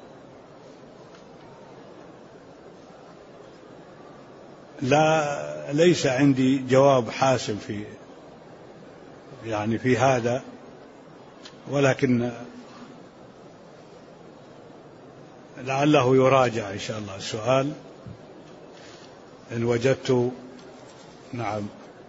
لا، ليس عندي جواب حاسم في هذا، ولكن لعله يراجع إن شاء الله السؤال إن وجدت. نعم.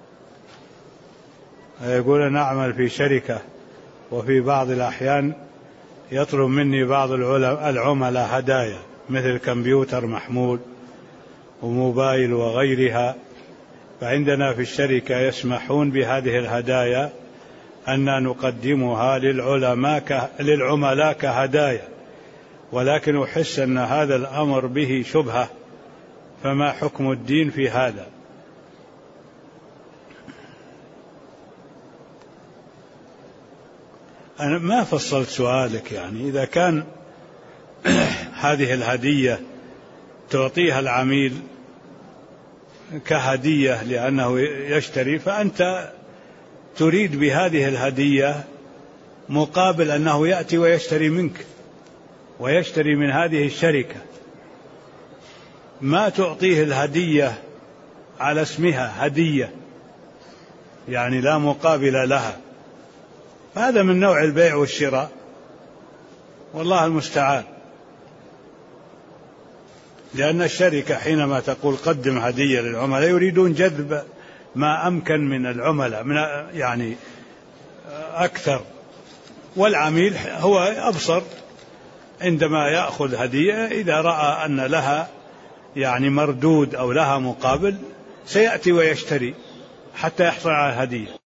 يقول نعمل في شركة، وفي بعض الأحيان يطلب مني بعض العملاء هدايا مثل كمبيوتر محمول وموبايل وغيرها، فعندنا في الشركة يسمحون بهذه الهدايا أن نقدمها للعملاء كهدايا، ولكن أحس أن هذا الأمر به شبهة، فما حكم الدين في هذا؟ أنا ما فصلت سؤالك، يعني إذا كان هذه الهدية تعطيها العميل كهدية لأنه يشتري، فأنت تريد بهذه الهدية مقابل أنه يأتي ويشتري منك ويشتري من هذه الشركة، ما تعطيه الهدية على اسمها هدية يعني لا مقابل لها، هذا من نوع البيع والشراء، والله المستعان. لأن الشركة حينما تقول قدم هدية للعملاء يريدون جذب ما أمكن من العملاء يعني أكثر، والعميل هو أبصر عندما يأخذ هدية، إذا رأى أن لها يعني مردود أو لها مقابل سيأتي ويشتري حتى يحصل على الهدية.